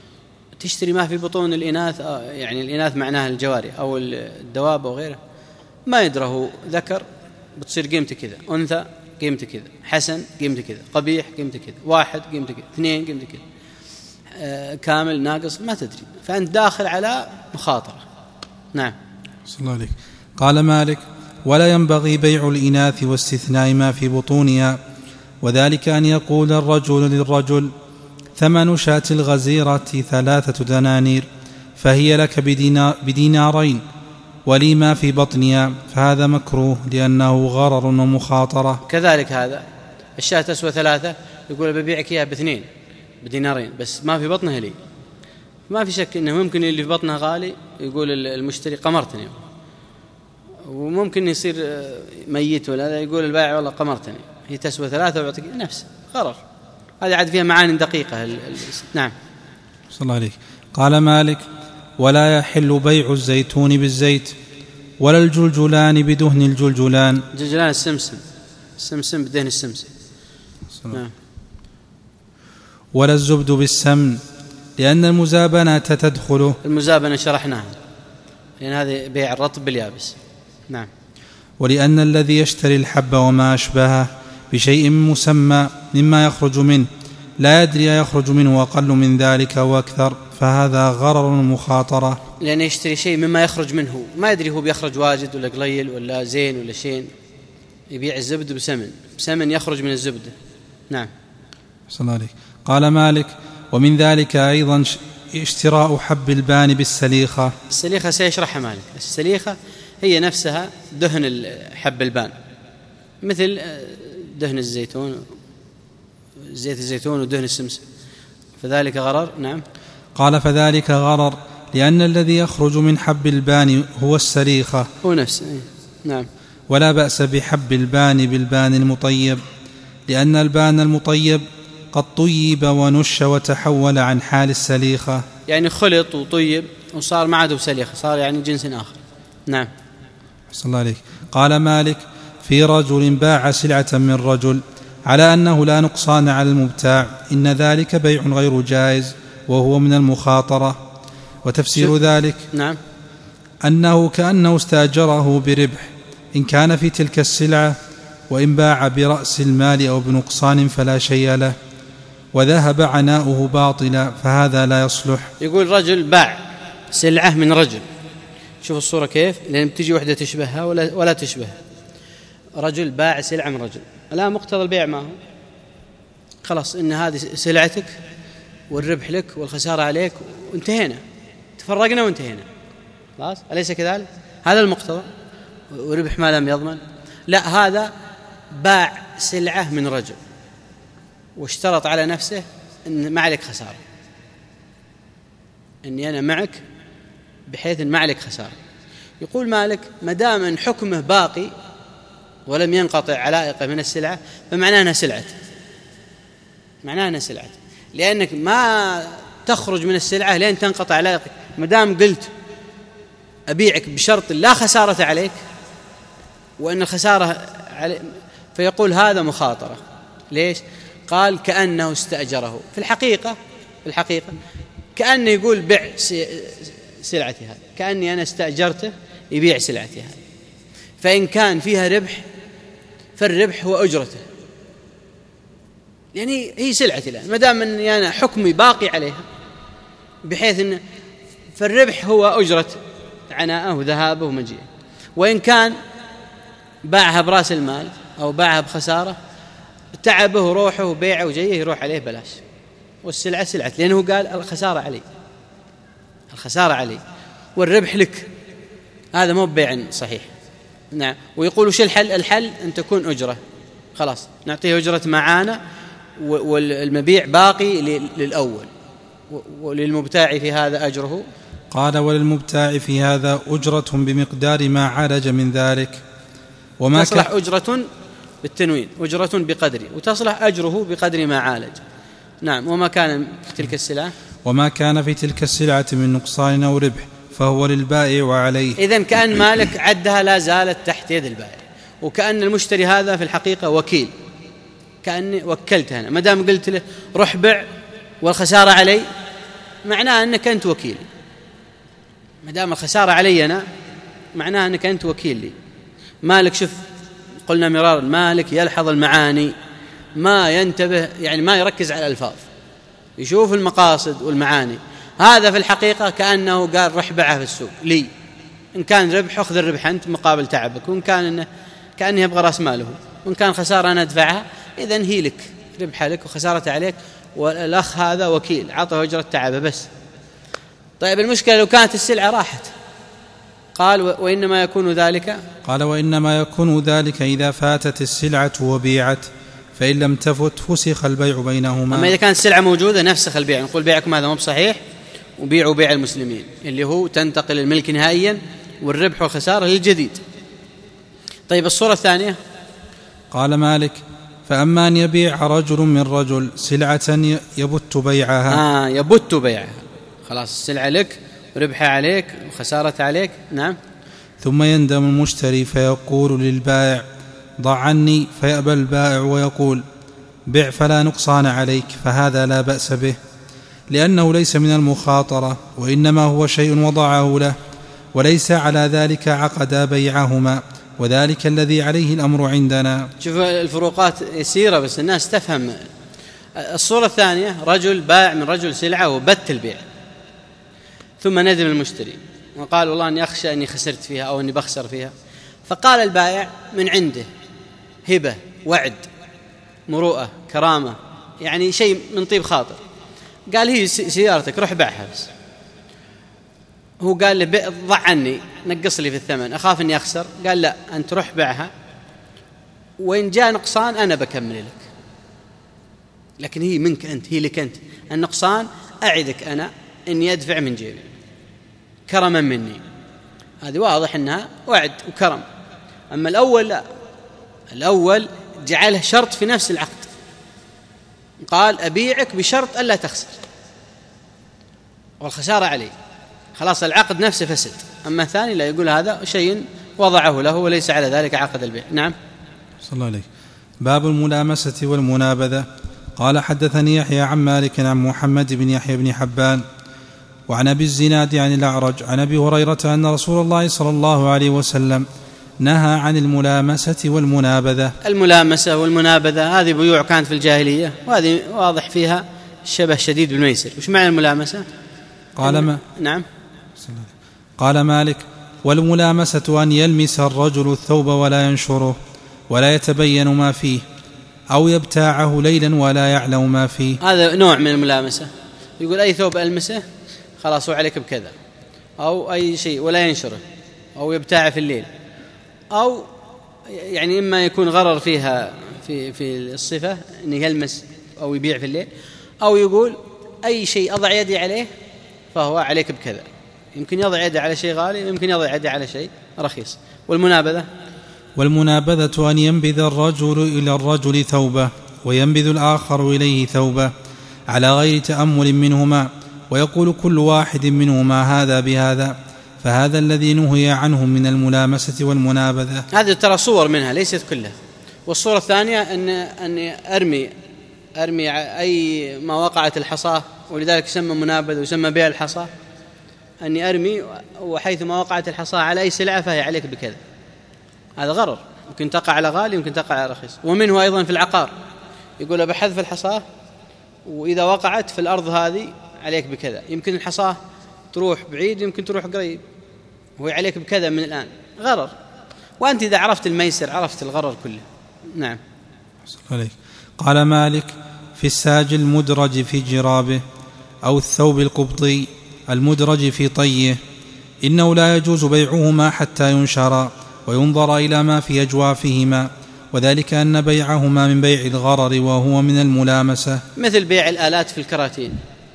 Speaker 1: تشتري ما في بطون الإناث، يعني الإناث معناها الجواري أو الدواب أو غيره، ما يدره ذكر بتصير قيمته كذا، أنثى قيمته كذا، حسن قيمته كذا، قبيح قيمته كذا، واحد قيمته كذا، اثنين قيمته كذا، آه كامل ناقص ما تدري، فأنت داخل على مخاطرة. نعم.
Speaker 2: صلى الله عليك. قال مالك: ولا ينبغي بيع الإناث واستثناء ما في بطونها، وذلك أن يقول الرجل للرجل: ثمن شاة الغزيرة ثلاثة دنانير، فهي لك بدينار بدينارين، ولي ما في بطنها، فهذا مكروه لأنه غرر ومخاطرة.
Speaker 1: كذلك هذا الشاة تسوى ثلاثة، يقول ببيعك إياها باثنين بدينارين، بس ما في بطنها لي. ما في شك أنه ممكن اللي في بطنها غالي يقول المشتري قمرتني، وممكن يصير ميت ولا يقول البائع والله قمرتني، هي تسوى ثلاثة ويعطيك نفس غرر. هذه عاد فيها معاني دقيقة. ال ال نعم.
Speaker 2: صلى الله عليه. قال مالك: ولا يحل بيع الزيتون بالزيت، ولا الجلجلان بدهن الجلجلان.
Speaker 1: الجلجلان السمسم، السمسم بدهن السمسم. نعم.
Speaker 2: ولا الزبد بالسمن، لأن المزابنة تدخله.
Speaker 1: المزابنة شرحناها، لأن هذا بيع الرطب باليابس. نعم.
Speaker 2: ولأن الذي يشتري الحب وما أشبهه بشيء مسمى مما يخرج منه لا يدري يخرج منه أقل من ذلك أو أكثر، فهذا غرر مخاطرة.
Speaker 1: لأنه يشتري شيء مما يخرج منه، ما يدري هو بيخرج واجد ولا قليل ولا زين ولا شين، يبيع الزبد بسمن، بسمن يخرج من الزبدة. نعم.
Speaker 2: صلى الله عليه. قال مالك: ومن ذلك أيضا اشتراء حب البان بالسليخة.
Speaker 1: السليخة سيشرحها مالك. السليخة هي نفسها دهن حب البان، مثل دهن الزيتون، زيت الزيتون ودهن السمسم، فذلك غرر. نعم.
Speaker 2: قال: فذلك غرر لأن الذي يخرج من حب البان هو السليخة،
Speaker 1: هو نفسه. نعم.
Speaker 2: ولا بأس بحب البان بالبان المطيب، لأن البان المطيب قد طيب ونش وتحول عن حال السليخة،
Speaker 1: يعني خلط وطيب وصار ما عاد بسليخة، صار يعني جنس آخر. نعم.
Speaker 2: صلى الله عليه. قال مالك: في رجل باع سلعة من رجل على أنه لا نقصان على المبتاع، إن ذلك بيع غير جائز وهو من المخاطرة. وتفسير ذلك:
Speaker 1: نعم.
Speaker 2: أنه كأنه استأجره بربح إن كان في تلك السلعة، وإن باع برأس المال أو بنقصان فلا شيء له، وذهب عناؤه باطلا فهذا لا يصلح.
Speaker 1: يقول رجل باع سلعة من رجل، شوف الصورة كيف، لأن بتجي وحدة تشبهها ولا, ولا تشبه. رجل باع سلعة من رجل، الآن مقتضى البيع ما هو؟ خلاص إن هذه سلعتك والربح لك والخسارة عليك وانتهينا، تفرقنا وانتهينا، خلاص، أليس كذلك؟ هذا المقتضى، وربح ما لم يضمن. لا، هذا باع سلعة من رجل واشترط على نفسه أن ما عليك خسارة، أني أنا معك بحيث أن ما عليك خسارة. يقول مالك ما دام أن حكمه باقي ولم ينقطع علائقه من السلعة فمعناه أنها سلعته، معناه أنها سلعته، لأنك ما تخرج من السلعة لين تنقطع علائقك. ما دام قلت أبيعك بشرط لا خسارة عليك وأن الخسارة علي، فيقول هذا مخاطرة. ليش؟ قال كأنه استأجره. في الحقيقة في الحقيقة كأنه يقول بيع سلعتي هذه، كأني أنا استأجرته يبيع سلعتي هذه، فإن كان فيها ربح فالربح هو أجرته، يعني هي سلعتي الآن ما دام أني أنا حكمي باقي عليها، بحيث أن فالربح هو أجرة عناءه وذهابه ومجيئه. وإن كان باعها برأس المال أو باعها بخسارة، تعبه وروحه وبيعه وجيه يروح عليه بلاش، والسلعة سلعة، لأنه قال الخسارة علي، الخسارة علي والربح لك، هذا مو بيع صحيح. نعم. ويقول وش الحل؟ الحل أن تكون أجرة، خلاص نعطيه أجرة معانا والمبيع باقي للأول، وللمبتاع في هذا أجره.
Speaker 2: قال وللمبتاع في هذا أجرة بمقدار ما عالج من ذلك، وما
Speaker 1: تصلح أجرة بالتنوين، أجرة بقدر، وتصلح أجره بقدر ما عالج. نعم. وما كان في تلك السلعة
Speaker 2: وما كان في تلك السلعة من نقصان أو ربح فهو للبائع وعليه.
Speaker 1: إذن كأن مالك عدها لا زالت تحت يد البائع، وكأن المشتري هذا في الحقيقة وكيل، كأني وكلته أنا، ما دام قلت له روح بع والخسارة علي، معناه أنك أنت وكيل، ما دام الخسارة علي أنا معناه أنك أنت وكيل لي. مالك شوف قلنا مرارا مالك يلحظ المعاني، ما ينتبه، يعني ما يركز على الألفاظ، يشوف المقاصد والمعاني. هذا في الحقيقة كأنه قال رح بعه في السوق لي، إن كان ربح أخذ الربح أنت مقابل تعبك، وإن كان إنه كأنه يبغى رأس ماله، وإن كان خسارة أنا أدفعها، إذن هي لك، ربحها لك وخسارة عليك، والأخ هذا وكيل عطه أجرة تعبه بس. طيب المشكلة لو كانت السلعة راحت، قال وإنما يكون ذلك
Speaker 2: قال وإنما يكون ذلك إذا فاتت السلعة وبيعت، فإن لم تفت فسخ البيع بينهما.
Speaker 1: أما إذا كانت السلعة موجودة نفسخ البيع، نقول بيعكم هذا مو بصحيح وبيعوا بيع المسلمين، اللي هو تنتقل الملك نهائيا والربح والخسارة للجديد. طيب الصورة الثانية،
Speaker 2: قال مالك فأما أن يبيع رجل من رجل سلعة يبت بيعها.
Speaker 1: آه يبت بيعها، خلاص السلعة لك وربحها عليك وخسارة عليك. نعم.
Speaker 2: ثم يندم المشتري فيقول للبائع ضع عني، فيأبى البائع ويقول بع فلا نقصان عليك، فهذا لا بأس به، لأنه ليس من المخاطرة، وإنما هو شيء وضعه له، وليس على ذلك عقدا بيعهما، وذلك الذي عليه الأمر عندنا.
Speaker 1: شوف الفروقات يسيرة بس الناس تفهم. الصورة الثانية رجل باع من رجل سلعة وبت البيع، ثم ندم المشتري وقال والله أني أخشى أني خسرت فيها أو أني بخسر فيها، فقال البائع من عنده هبة وعد مروءة كرامة، يعني شيء من طيب خاطر، قال هي سيارتك روح بعها، بس هو قال لي ضع عني نقص لي في الثمن أخاف أني أخسر، قال لا أنت روح بعها وإن جاء نقصان أنا بكمل لك، لكن هي منك أنت، هي لك أنت، النقصان أعدك أنا أني أدفع من جيبي كرما مني. هذه واضح أنها وعد وكرم. أما الأول لا، الأول جعله شرط في نفس العقد، قال أبيعك بشرط ألا تخسر والخسارة علي، خلاص العقد نفسه فسد. أما الثاني لا، يقول هذا شيء وضعه له وليس على ذلك عقد البيع. نعم.
Speaker 2: صلى الله عليه. باب الملامسة والمنابذة. قال حدثني يحيى عن مالك عن محمد بن يحيى بن حبان وعن أبي الزناد عن الأعرج عن أبي هريرة أن رسول الله صلى الله عليه وسلم نهى عن الملامسة والمنابذة.
Speaker 1: الملامسة والمنابذة هذه بيوع كانت في الجاهلية، وهذه واضح فيها الشبه شديد بالميسر. وش معنى الملامسة؟
Speaker 2: قال ما
Speaker 1: نعم
Speaker 2: قال مالك: والملامسة أن يلمس الرجل الثوب ولا ينشره ولا يتبين ما فيه، أو يبتاعه ليلا ولا يعلم ما فيه.
Speaker 1: هذا نوع من الملامسة. يقول أي ثوب ألمسه خلاص عليك بكذا، أو أي شيء ولا ينشره، أو يبتاعه في الليل، أو يعني إما يكون غرر فيها في في الصفة أن يلمس أو يبيع في الليل، أو يقول أي شيء أضع يدي عليه فهو عليك بكذا. يمكن يضع يده على شيء غالي، يمكن يضع يده على شيء رخيص. والمنابذة
Speaker 2: والمنابذة أن ينبذ الرجل إلى الرجل ثوبه وينبذ الآخر إليه ثوبه على غير تأمل منهما، ويقول كل واحد منهما هذا بهذا، فهذا الذي نهي عنه من الملامسة والمنابذة.
Speaker 1: هذه ترى صور منها ليست كلها. والصورة الثانية أن أن أرمي أرمي أي ما وقعت الحصاة، ولذلك يسمى منابذة ويسمى بيع الحصاة. أني أرمي وحيث ما وقعت الحصاة على أي سلعة فهي عليك بكذا. هذا غرر، يمكن تقع على غالي يمكن تقع على رخيص. ومنه أيضا في العقار، يقول بحذف الحصاة وإذا وقعت في الأرض هذه عليك بكذا. يمكن الحصاة تروح بعيد يمكن تروح قريب، وهي عليك بكذا من الآن. غرر. وأنت إذا عرفت الميسر عرفت الغرر كله. نعم.
Speaker 2: عليك. قال مالك: في الساج المدرج في جرابه أو الثوب القبطي المدرج في طيه إنه لا يجوز بيعهما حتى ينشرا وينظر إلى ما في أجوافهما، وذلك أن بيعهما من بيع الغرر وهو من الملامسة.
Speaker 1: مثل بيع الآلات في الكراتين،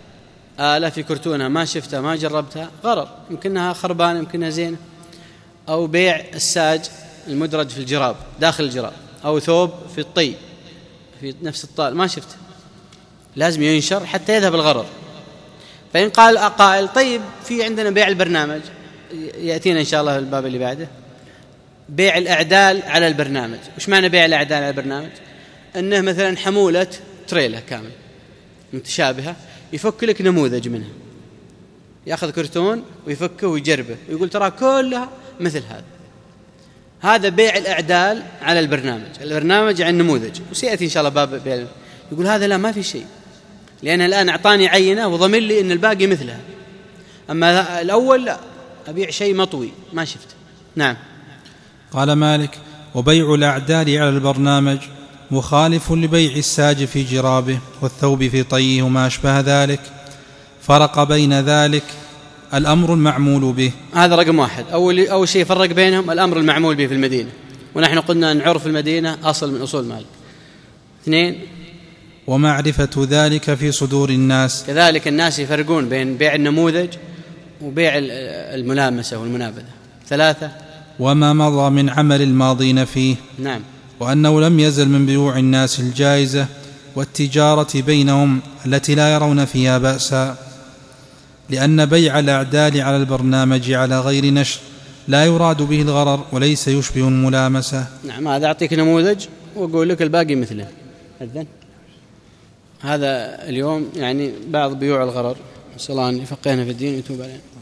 Speaker 1: آلة في كرتونها ما شفتها ما جربتها، غرر، يمكنها خربانة يمكنها زينة. أو بيع الساج المدرج في الجراب داخل الجراب، أو ثوب في الطي في نفس الطال ما شفته، لازم ينشر حتى يذهب الغرر. فإن قال قائل طيب في عندنا بيع البرنامج، يأتينا إن شاء الله الباب اللي بعده، بيع الأعدال على البرنامج. وش معنى بيع الأعدال على البرنامج؟ أنه مثلا حمولة تريلة كامل متشابهة، يفك لك نموذج منها، يأخذ كرتون ويفكه ويجربه ويقول ترى كلها مثل هذا. هذا بيع الأعدال على البرنامج. البرنامج عن نموذج، وسيأتي إن شاء الله باب بيع. يقول هذا لا ما في شيء، لأن الآن أعطاني عينة وضمن لي أن الباقي مثلها. أما الأول لا، أبيع شيء مطوي ما شفته. نعم.
Speaker 2: قال مالك: وبيع الأعدال على البرنامج مخالف لبيع الساج في جرابه والثوب في طيه وما أشبه ذلك. فرق بين ذلك الأمر المعمول به.
Speaker 1: هذا رقم واحد. أول, أول شيء فرق بينهم الأمر المعمول به في المدينة، ونحن قلنا أن عرف المدينة أصل من أصول مالك. اثنين،
Speaker 2: ومعرفة ذلك في صدور الناس،
Speaker 1: كذلك الناس يفرقون بين بيع النموذج وبيع الملامسة والمنابذة. ثلاثة،
Speaker 2: وما مضى من عمل الماضين فيه.
Speaker 1: نعم.
Speaker 2: وأنه لم يزل من بيوع الناس الجائزة والتجارة بينهم التي لا يرون فيها بأسا، لأن بيع الأعدال على البرنامج على غير نشر لا يراد به الغرر وليس يشبه الملامسة.
Speaker 1: نعم. هذا أعطيك نموذج وأقول لك الباقي مثله. أذن هذا اليوم يعني بعض بيوع الغرر، نسأل الله أن يفقهنا في الدين ويتوب علينا.